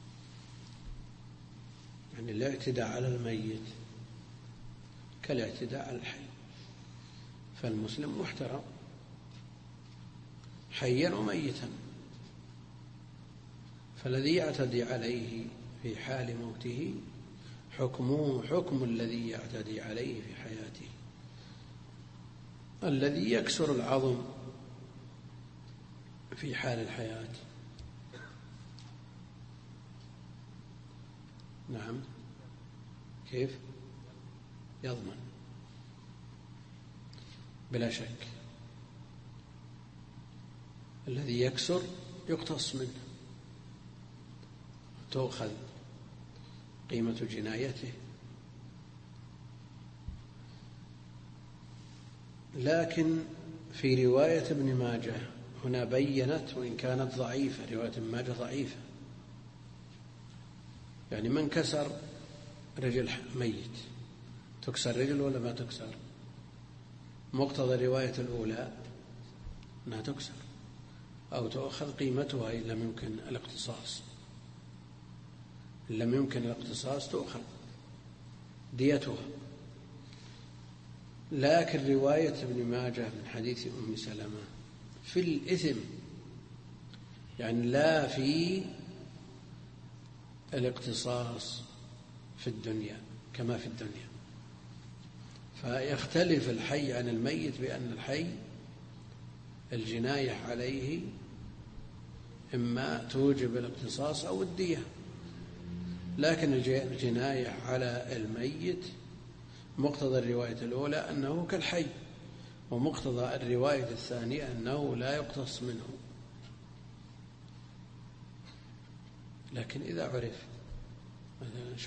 يعني الاعتداء على الميت كالاعتداء على الحي، فالمسلم محترم حيا وميتا، فالذي يعتدي عليه في حال موته حكمه حكم الذي يعتدي عليه في حياته. الذي يكسر العظم في حال الحياة، نعم، كيف؟ يضمن بلا شك. الذي يكسر يقتص منه، تؤخذ قيمة جنايته. لكن في رواية ابن ماجه هنا بينت، وإن كانت ضعيفة، رواية ابن ماجه ضعيفة، يعني من كسر رجل ميت تكسر رجل ولا ما تكسر؟ مقتضى الرواية الأولى أنها تكسر أو تؤخذ قيمتها إن لم يمكن الاقتصاص. إن لم يمكن الاقتصاص تؤخذ ديتها. لكن رواية ابن ماجه من حديث أم سلمة في الإثم، يعني لا في الاقتصاص في الدنيا كما في الدنيا. فيختلف الحي عن الميت بأن الحي الجناية عليه إما توجب الاقتصاص أو الدية، لكن الجناية على الميت مقتضى الرواية الأولى أنه كالحي، ومقتضى الرواية الثانية أنه لا يقتص منه. لكن إذا عرف مثلا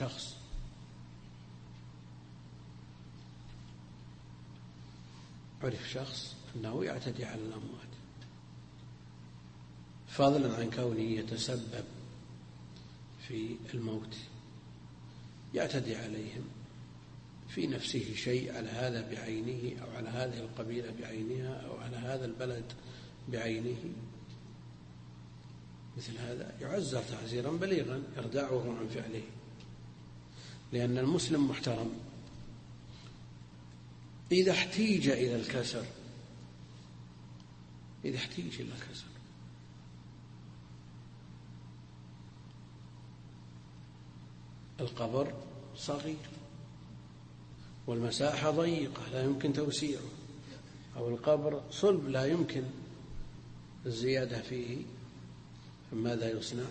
شخص أنه يعتدي على الأموات، فضلا عن كونه يتسبب في الموت، يعتدي عليهم في نفسه شيء على هذا بعينه أو على هذه القبيلة بعينها أو على هذا البلد بعينه، مثل هذا يعزر تعزيرا بليغا يردعه عن فعله، لأن المسلم محترم. إذا احتيج إلى الكسر، القبر صغير والمساحة ضيقة لا يمكن توسيعه، أو القبر صلب لا يمكن الزيادة فيه، فماذا يصنع؟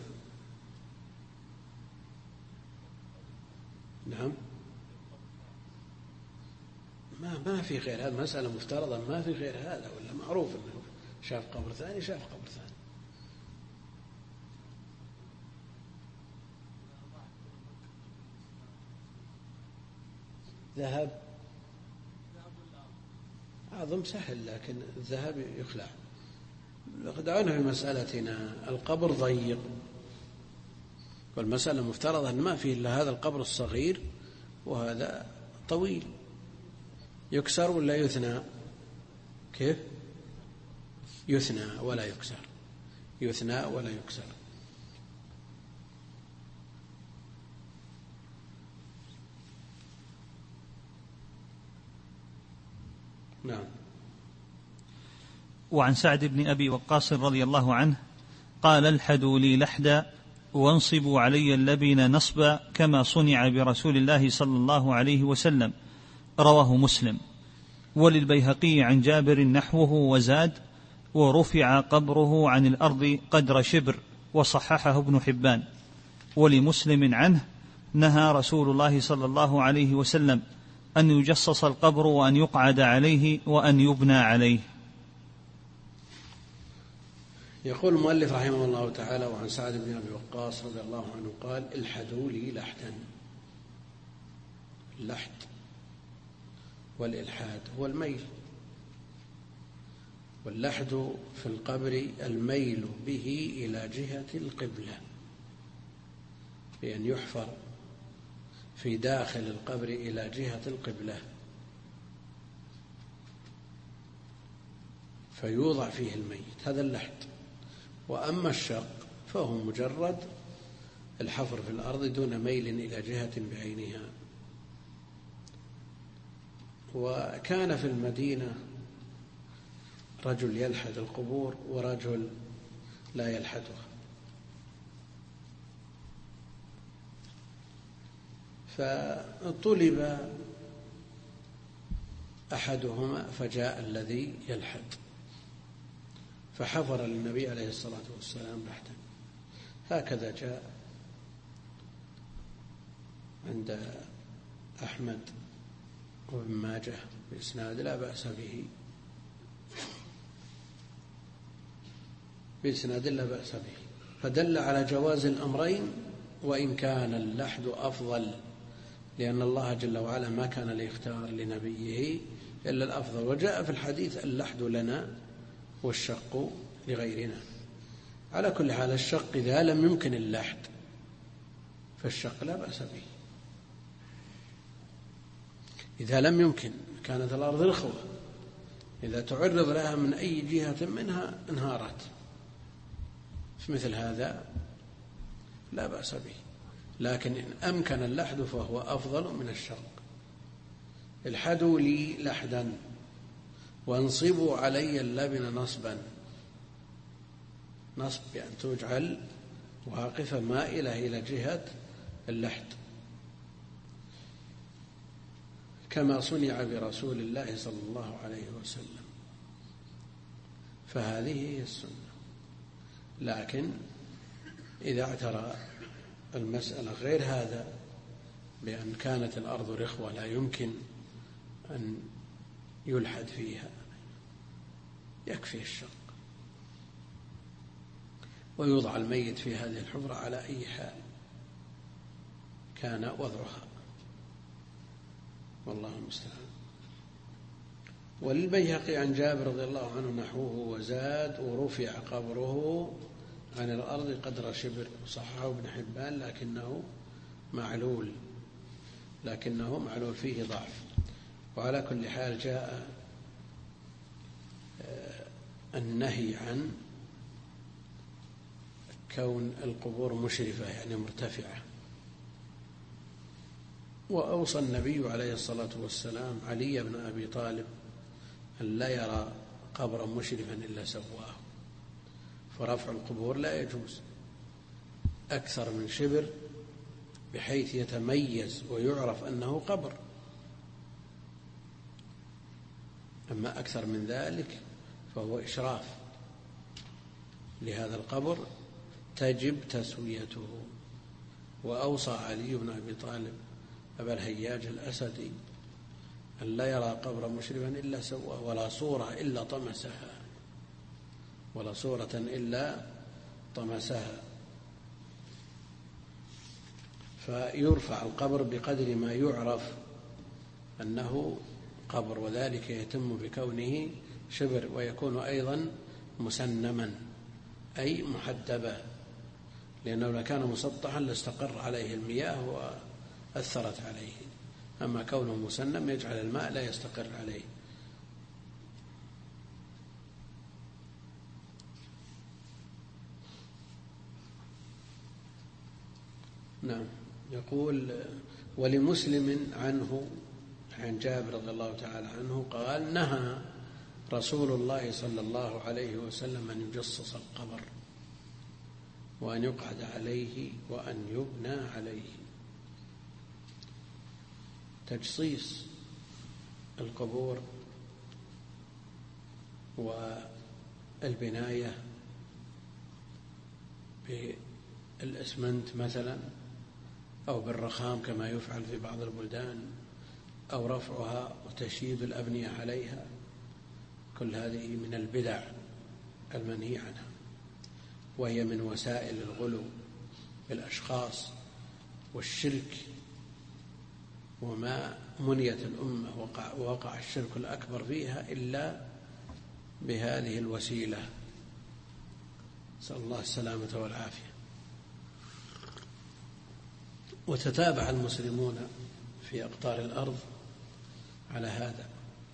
نعم، ما في غير هذا، مسألة مفترضة ما في غير هذا، ولا معروف أنه شاف قبر ثاني شاف قبر ثاني. ذهب أظن سهل، لكن الذهب يخلع. دعونا في مسألتنا. القبر ضيق والمسألة مفترضة أن ما فيه إلا هذا القبر الصغير وهذا طويل، يكسر ولا يثنى؟ كيف؟ يثنى ولا يكسر، يثنى ولا يكسر. نعم. وعن سعد بن أبي وقاص رضي الله عنه قال: الحدوا لي لحدا وانصبوا علي اللبن نصبا كما صنع برسول الله صلى الله عليه وسلم. رواه مسلم. وللبيهقي عن جابر نحوه وزاد: ورفع قبره عن الأرض قدر شبر، وصححه ابن حبان. ولمسلم عنه: نهى رسول الله صلى الله عليه وسلم أن يجصص القبر وأن يقعد عليه وأن يبنى عليه. يقول المؤلف رحمه الله تعالى: وعن سعد بن أبي وقاص رضي الله عنه قال: الحدوا لي لحدا. اللحد والإلحاد هو الميل، واللحد في القبر الميل به إلى جهة القبلة، بأن يحفر في داخل القبر إلى جهة القبلة فيوضع فيه الميت، هذا اللحد. وأما الشق فهو مجرد الحفر في الأرض دون ميل إلى جهة بعينها. وكان في المدينة رجل يلحد القبور ورجل لا يلحدها، فطلب أحدهما فجاء الذي يلحد فحفر للنبي عليه الصلاة والسلام لحدا. هكذا جاء عند أحمد وابن ماجه بإسناد لا بأس به، بإسناد لا بأس به، فدل على جواز الأمرين، وإن كان اللحد أفضل، لأن الله جل وعلا ما كان ليختار لنبيه إلا الأفضل. وجاء في الحديث: اللحد لنا والشق لغيرنا. على كل حال الشق إذا لم يمكن اللحد فالشق لا بأس به. إذا لم يمكن، كانت الأرض رخوة، إذا تعرض لها من أي جهة منها انهارت، في مثل هذا لا بأس به. لكن إن أمكن اللحد فهو أفضل من الشق. الحدوا لي لحدا وانصبوا علي اللبن نصبا. نصب بأن تجعل واقفة مائلة إلى جهة اللحد، كما صنع برسول الله صلى الله عليه وسلم. فهذه هي السنة. لكن إذا اعترى المسألة غير هذا، بأن كانت الأرض رخوة لا يمكن أن يلحد فيها، يكفي الشق ويوضع الميت في هذه الحفرة على أي حال كان وضعها، والله المستعان. وللبيهقي عن جابر رضي الله عنه نحوه وزاد: ورفع قبره عن الأرض قدر شبر. صححه ابن حبان لكنه معلول فيه ضعف. وعلى كل حال جاء النهي عن كون القبور مشرفة يعني مرتفعة. وأوصى النبي عليه الصلاة والسلام علي بن أبي طالب أن لا يرى قبرا مشرفا إلا سواه، فرفع القبور لا يجوز أكثر من شبر بحيث يتميز ويعرف أنه قبر. أما أكثر من ذلك فهو إشراف لهذا القبر تجب تسويته. وأوصى علي بن أبي طالب أبا الهياج الأسدي أن لا يرى قبرا مشرفا إلا سواه، ولا صورة إلا طمسها، ولا صورة إلا طمسها. فيرفع القبر بقدر ما يعرف أنه قبر، وذلك يتم بكونه شبر، ويكون أيضا مسنما أي محدبا، لأنه لو كان مسطحا لاستقر عليه المياه وأثرت عليه، أما كونه مسنم يجعل الماء لا يستقر عليه. نعم. يقول: ولمسلم عنه عن جابر رضي الله تعالى عنه قال: نهى رسول الله صلى الله عليه وسلم أن يجصص القبر، وأن يقعد عليه، وأن يبنى عليه. تجصيص القبور والبناية بالإسمنت مثلا، أو بالرخام كما يفعل في بعض البلدان، أو رفعها وتشييد الأبنية عليها، كل هذه من البدع المنهي عنها، وهي من وسائل الغلو بالأشخاص والشرك، وما منيت الأمة ووقع الشرك الأكبر فيها إلا بهذه الوسيلة، نسأل الله السلامة والعافية. وتتابع المسلمون في أقطار الأرض على هذا،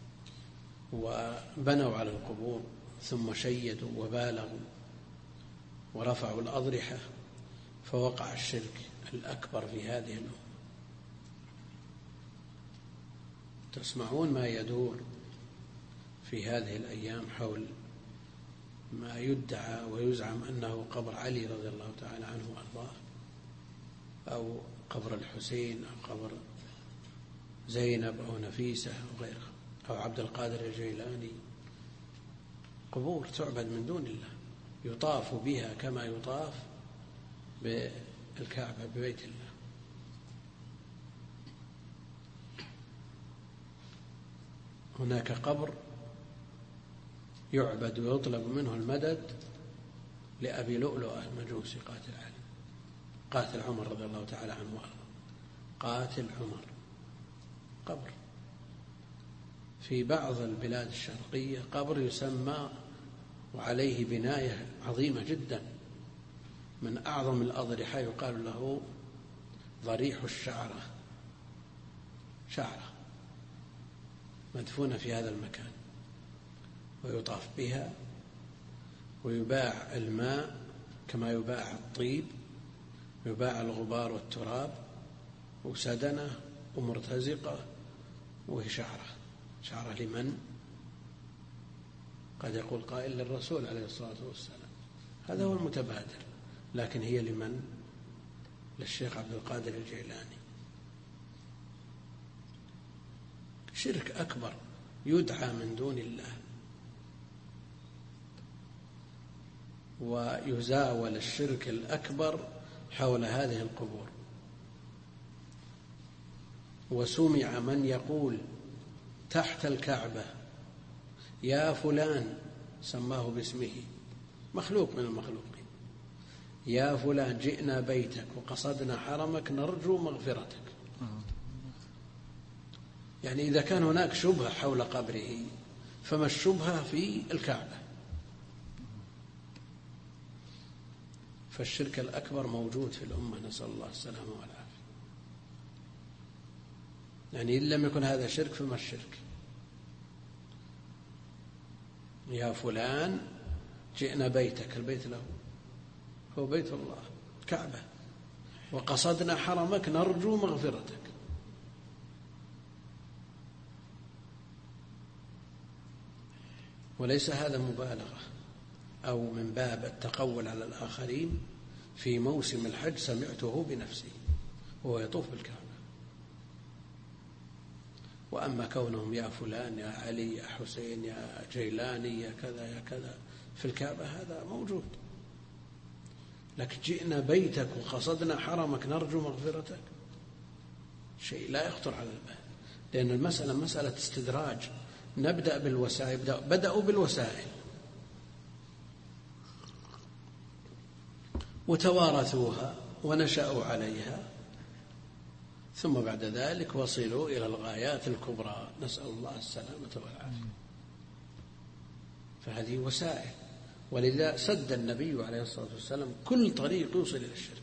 وبنوا على القبور، ثم شيدوا وبالغوا ورفعوا الأضرحة، فوقع الشرك الأكبر في هذه الأمة. تسمعون ما يدور في هذه الأيام حول ما يدعى ويزعم أنه قبر علي رضي الله تعالى عنه وأرضاه، أو قبر الحسين، أو قبر زينب أو نفيسة أو غيرها، أو عبد القادر الجيلاني. قبور تعبد من دون الله، يطاف بها كما يطاف بالكعبة ببيت الله. هناك قبر يعبد ويطلب منه المدد لأبي لؤلؤة المجوسي قاتل عمر رضي الله تعالى عنه وارضاه. قاتل عمر قبر في بعض البلاد الشرقية، قبر يسمى وعليه بناية عظيمة جدا من أعظم الأضرحة، يقال له ضريح الشعرة، شعرة مدفونة في هذا المكان، ويطاف بها، ويباع الماء كما يباع الطيب، يباع الغبار والتراب، وسدنة ومرتزقة، وهي شعرة لمن؟ قد يقول قائل للرسول عليه الصلاة والسلام، هذا هو المتبادر، لكن هي لمن؟ للشيخ عبد القادر الجيلاني. شرك أكبر يدعى من دون الله، ويزاول الشرك الأكبر حول هذه القبور. وسمع من يقول تحت الكعبة: يا فلان، سماه باسمه، مخلوق من المخلوقين، يا فلان جئنا بيتك وقصدنا حرمك نرجو مغفرتك. يعني إذا كان هناك شبهة حول قبره، فما الشبهة في الكعبة؟ فالشرك الأكبر موجود في الأمة، نسأل الله السلامة والعافية. يعني إن لم يكن هذا شرك فما الشرك؟ يا فلان جئنا بيتك، البيت له هو بيت الله الكعبة، وقصدنا حرمك نرجو مغفرتك. وليس هذا مبالغة أو من باب التقول على الآخرين. في موسم الحج سمعته بنفسي وهو يطوف بالكعبة. وأما كونهم يا فلان يا علي يا حسين يا جيلاني يا كذا يا كذا في الكعبة، هذا موجود. لكن جئنا بيتك وقصدنا حرمك نرجو مغفرتك، شيء لا يخطر على البال، لأن المسألة مسألة استدراج، نبدأ بالوسائل، بدأوا بالوسائل وتوارثوها ونشأوا عليها، ثم بعد ذلك وصلوا إلى الغايات الكبرى، نسأل الله السلامة والعافية. فهذه وسائل، ولذا سد النبي عليه الصلاة والسلام كل طريق يوصل إلى الشرك،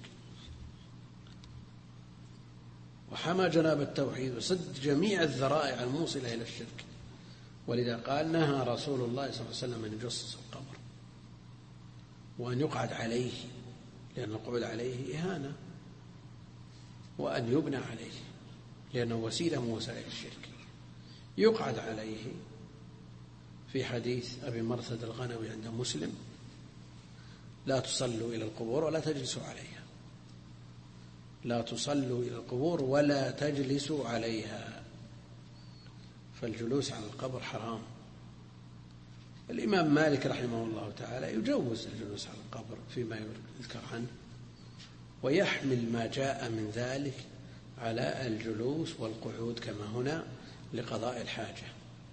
وحمى جناب التوحيد وسد جميع الذرائع الموصلة إلى الشرك. ولذا قال نهى رسول الله صلى الله عليه وسلم أن يجصص القبر وأن يقعد عليه، لأن القعود عليه إهانة، وأن يبنى عليه لأنه وسيلة من وسائل الشرك. يقعد عليه في حديث أبي مرثد الغنوي عند مسلم: لا تصلوا إلى القبور ولا تجلسوا عليها، لا تصلوا إلى القبور ولا تجلسوا عليها، فالجلوس على القبر حرام. الإمام مالك رحمه الله تعالى يجوز الجلوس على القبر فيما يذكر عنه، ويحمل ما جاء من ذلك على الجلوس والقعود كما هنا لقضاء الحاجة.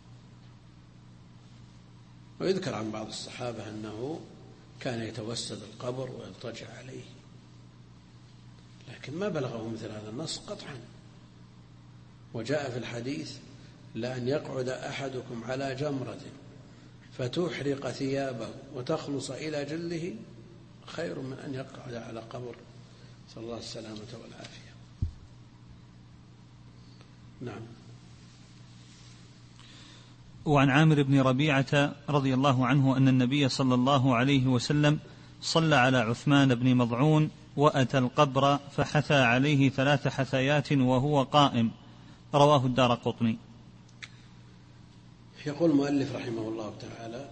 ويذكر عن بعض الصحابة أنه كان يتوسد القبر ويضطجع عليه، لكن ما بلغه مثل هذا النص قطعا. وجاء في الحديث: لأن يقعد أحدكم على جمرة فتحرق ثيابه وتخلص إلى جلده خير من أن يقعد على قبر، صلى الله السلامة والعافية. نعم. وعن عامر بن ربيعة رضي الله عنه أن النبي صلى الله عليه وسلم صلى على عثمان بن مضعون وأتى القبر فحثى عليه 3 حثيات وهو قائم، رواه الدارقطني. يقول المؤلف رحمه الله تعالى: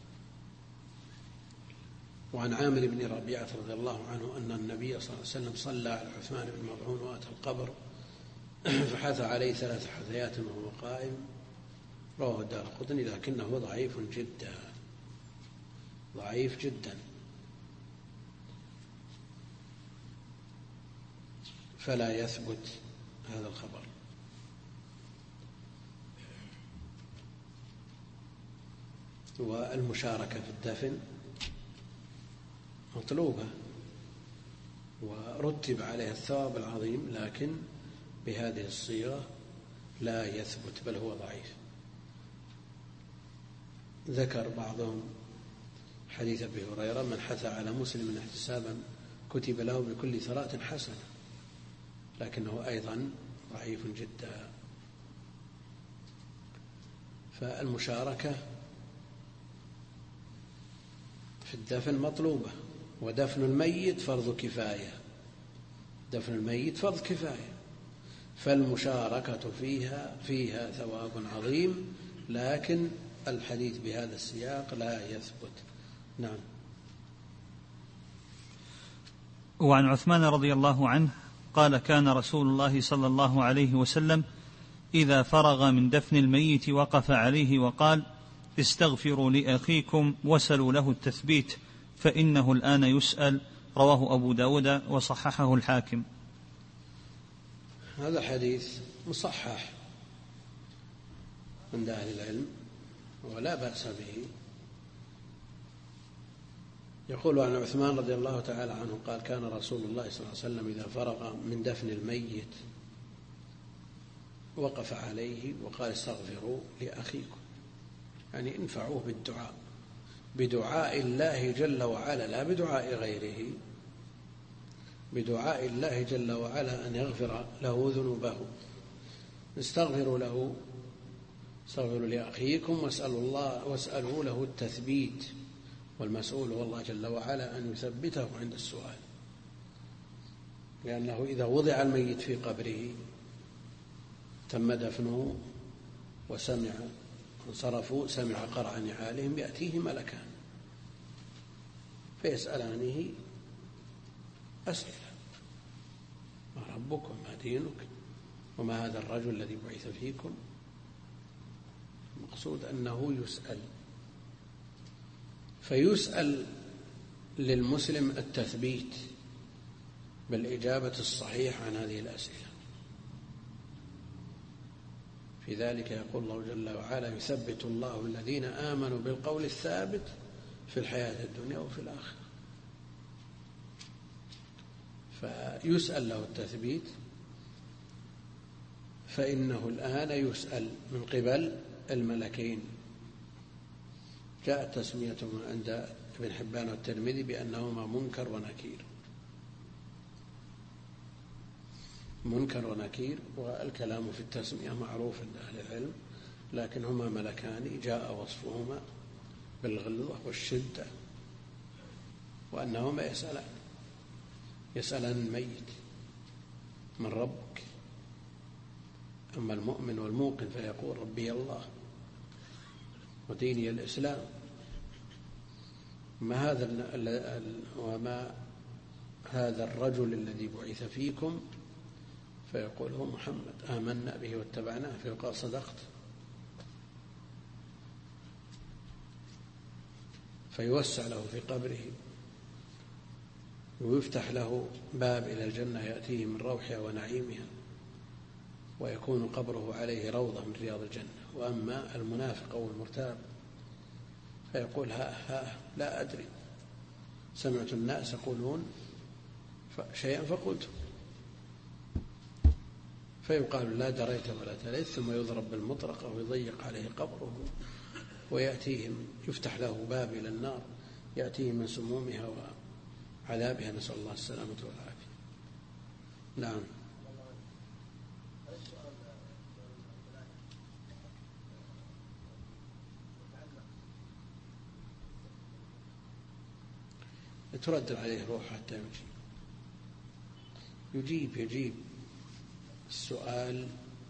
وعن عامر بن ربيعة رضي الله عنه أن النبي صلى الله عليه وسلم صلى على عثمان بن مضعون وأتى القبر فحثى عليه 3 حثيات وهو قائم، رواه الدارقطني، لكنه ضعيف جدا، ضعيف جدا، فلا يثبت هذا الخبر. والمشاركة في الدفن مطلوبة ورتب عليها الثواب العظيم، لكن بهذه الصيغة لا يثبت، بل هو ضعيف. ذكر بعضهم حديث أبي هريرة: من حثى على مسلم احتسابا كتب له بكل ثراء حسنة، لكنه أيضا ضعيف جدا. فالمشاركة في الدفن مطلوبة، ودفن الميت فرض كفاية، دفن الميت فرض كفاية، فالمشاركة فيها ثواب عظيم، لكن الحديث بهذا السياق لا يثبت. نعم. وعن عثمان رضي الله عنه قال: كان رسول الله صلى الله عليه وسلم إذا فرغ من دفن الميت وقف عليه وقال: استغفروا لأخيكم وسلوا له التثبيت فإنه الآن يسأل، رواه أبو داود وصححه الحاكم. هذا الحديث مصحح عند أهل العلم ولا بأس به. يقول عن عثمان رضي الله تعالى عنه قال: كان رسول الله صلى الله عليه وسلم إذا فرغ من دفن الميت وقف عليه وقال: استغفروا لأخيكم، يعني انفعوه بالدعاء، بدعاء الله جل وعلا، لا بدعاء غيره، بدعاء الله جل وعلا أن يغفر له ذنوبه. استغفروا له، استغفروا لأخيكم واسألوا له التثبيت، والمسؤول هو الله جل وعلا أن يثبته عند السؤال، لأنه إذا وضع الميت في قبره تم دفنه وسمع انصرفوا سمع قرع نعالهم يأتيه ملكان فيسألانه أسئلة: ما ربك وما دينك وما هذا الرجل الذي بعث فيكم. المقصود أنه يسأل، فيسأل للمسلم التثبيت بالإجابة الصحيحة عن هذه الأسئلة. في ذلك يقول الله جل وعلا: يثبت الله الذين آمنوا بالقول الثابت في الحياة الدنيا وفي الآخرة. فيسأل له التثبيت، فإنه الآن يسأل من قبل الملكين. جاءت تسميتهم عند ابن حبان والترمذي بأنهما منكر ونكير. منكر ونكير، والكلام في التسمية معروف عند أهل العلم، لكن هما ملكان جاء وصفهما بالغلظة والشدة، وأنهما يسألان الميت: من ربك؟ أما المؤمن والموقن فيقول: ربي الله وديني الإسلام. وما هذا الرجل الذي بعث فيكم؟ فيقول: هو محمد، آمنا به واتبعناه. فيقال: صدقت. فيوسع له في قبره، ويفتح له باب إلى الجنة يأتيه من روحها ونعيمها، ويكون قبره عليه روضة من رياض الجنة. وأما المنافق أو المرتاب فيقول: ها لا أدري، سمعت الناس يقولون شيئا فقلت. فيقال: لا دريت ولا تليت. ثم يضرب بالمطرقة ويضيق عليه قبره، ويأتيه يفتح له باب إلى النار يأتيه من سمومها وعذابها، نسأل الله السلامة والعافية. نعم. ترد عليه روح حتى يجيب السؤال،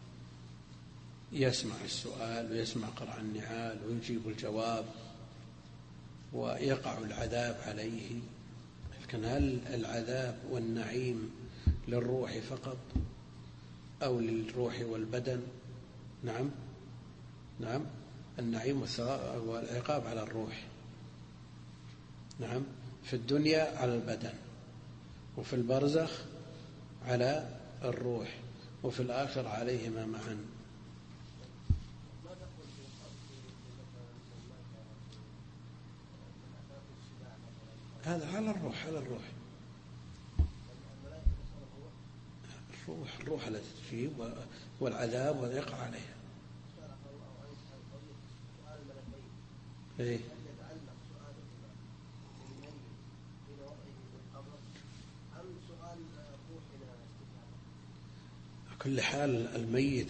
يسمع السؤال ويسمع قرع النعال ويجيب الجواب، ويقع العذاب عليه. لكن هل العذاب والنعيم للروح فقط أو للروح والبدن؟ نعم، النعيم والعقاب على الروح. نعم، في الدنيا على البدن، وفي البرزخ على الروح، وفي الآخر عليهما معا. هذا على الروح، الروح التي تجيب، والعذاب واليقع عليها. إيه؟ كل حال الميت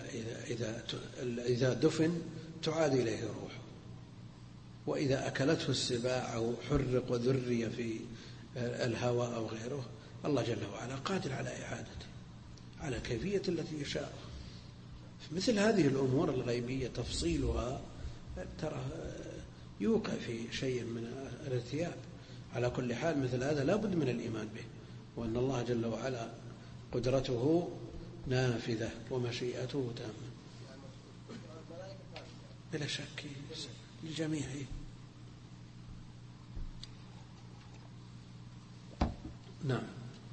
إذا دفن تعاد إليه روحه، وإذا أكلته السباع أو حرق وذري في الهواء أو غيره، الله جل وعلا قادر على إعادته على الكيفية التي يشاء. مثل هذه الأمور الغيبية تفصيلها ترى يوقع في شيء من الارتياب. على كل حال مثل هذا لا بد من الإيمان به، وأن الله جل وعلا قدرته نافذة ومشيئته تامة بلا شك للجميع. نعم.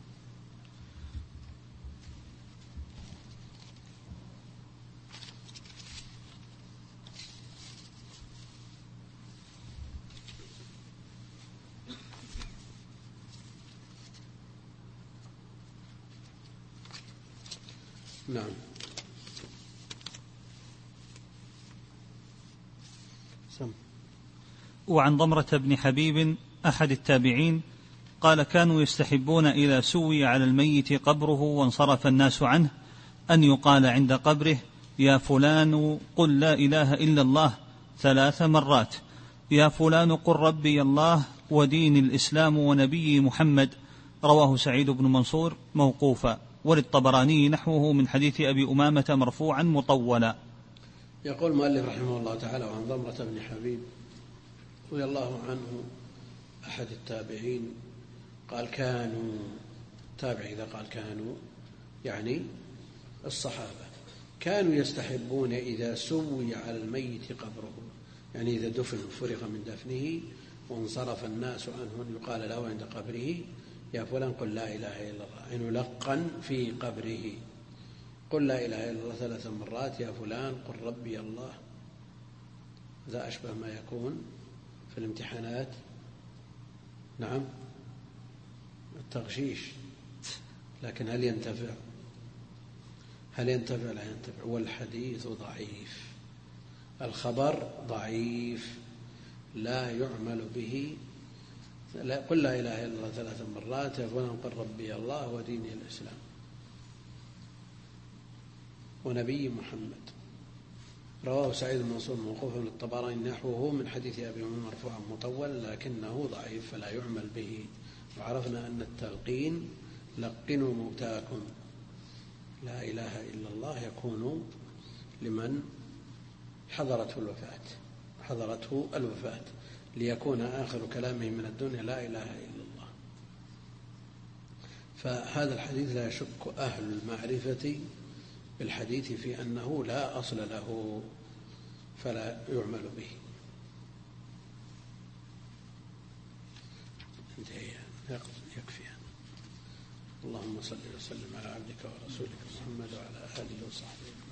نعم. وعن ضمرة بن حبيب أحد التابعين قال: كانوا يستحبون إذا سوي على الميت قبره وانصرف الناس عنه أن يقال عند قبره: يا فلان قل لا إله إلا الله 3 مرات، يا فلان قل ربي الله ودين الإسلام ونبي محمد. رواه سعيد بن منصور موقوفا، وللطبراني نحوه من حديث أبي أمامة مرفوعا مطولا. يقول المؤلف رحمه الله تعالى: وعن ضمرة بن حبيب رضي الله عنه أحد التابعين قال: كانوا، تابع إذا قال كانوا يعني الصحابة، كانوا يستحبون إذا سوي على الميت قبره، يعني إذا دفن فرغ من دفنه وانصرف الناس عنه، يقال له عند قبره: يا فلان قل لا إله إلا الله، يعني يلقن في قبره قل لا إله إلا الله 3 مرات، يا فلان قل ربي الله. هذا أشبه ما يكون في الامتحانات، نعم، التغشيش. لكن هل ينتفع؟ لا ينتفع. والحديث ضعيف، الخبر ضعيف لا يعمل به. قل لا إله إلا الله 3 مرات، يا فلان قل ربي الله وديني الإسلام ونبي محمد. رواه سعيد بن منصور موقوفا من الطبراني نحوه من حديث أبي هريرة مرفوعا مطول، لكنه ضعيف فلا يعمل به. وعرفنا أن التلقين لقنوا موتاكم لا إله إلا الله يكون لمن حضرته الوفاة ليكون آخر كلامه من الدنيا لا إله إلا الله. فهذا الحديث لا يشك أهل المعرفة بالحديث في أنه لا أصل له فلا يعمل به. يكفي. اللهم صل وسلم على عبدك ورسولك محمد وعلى آله وصحبه.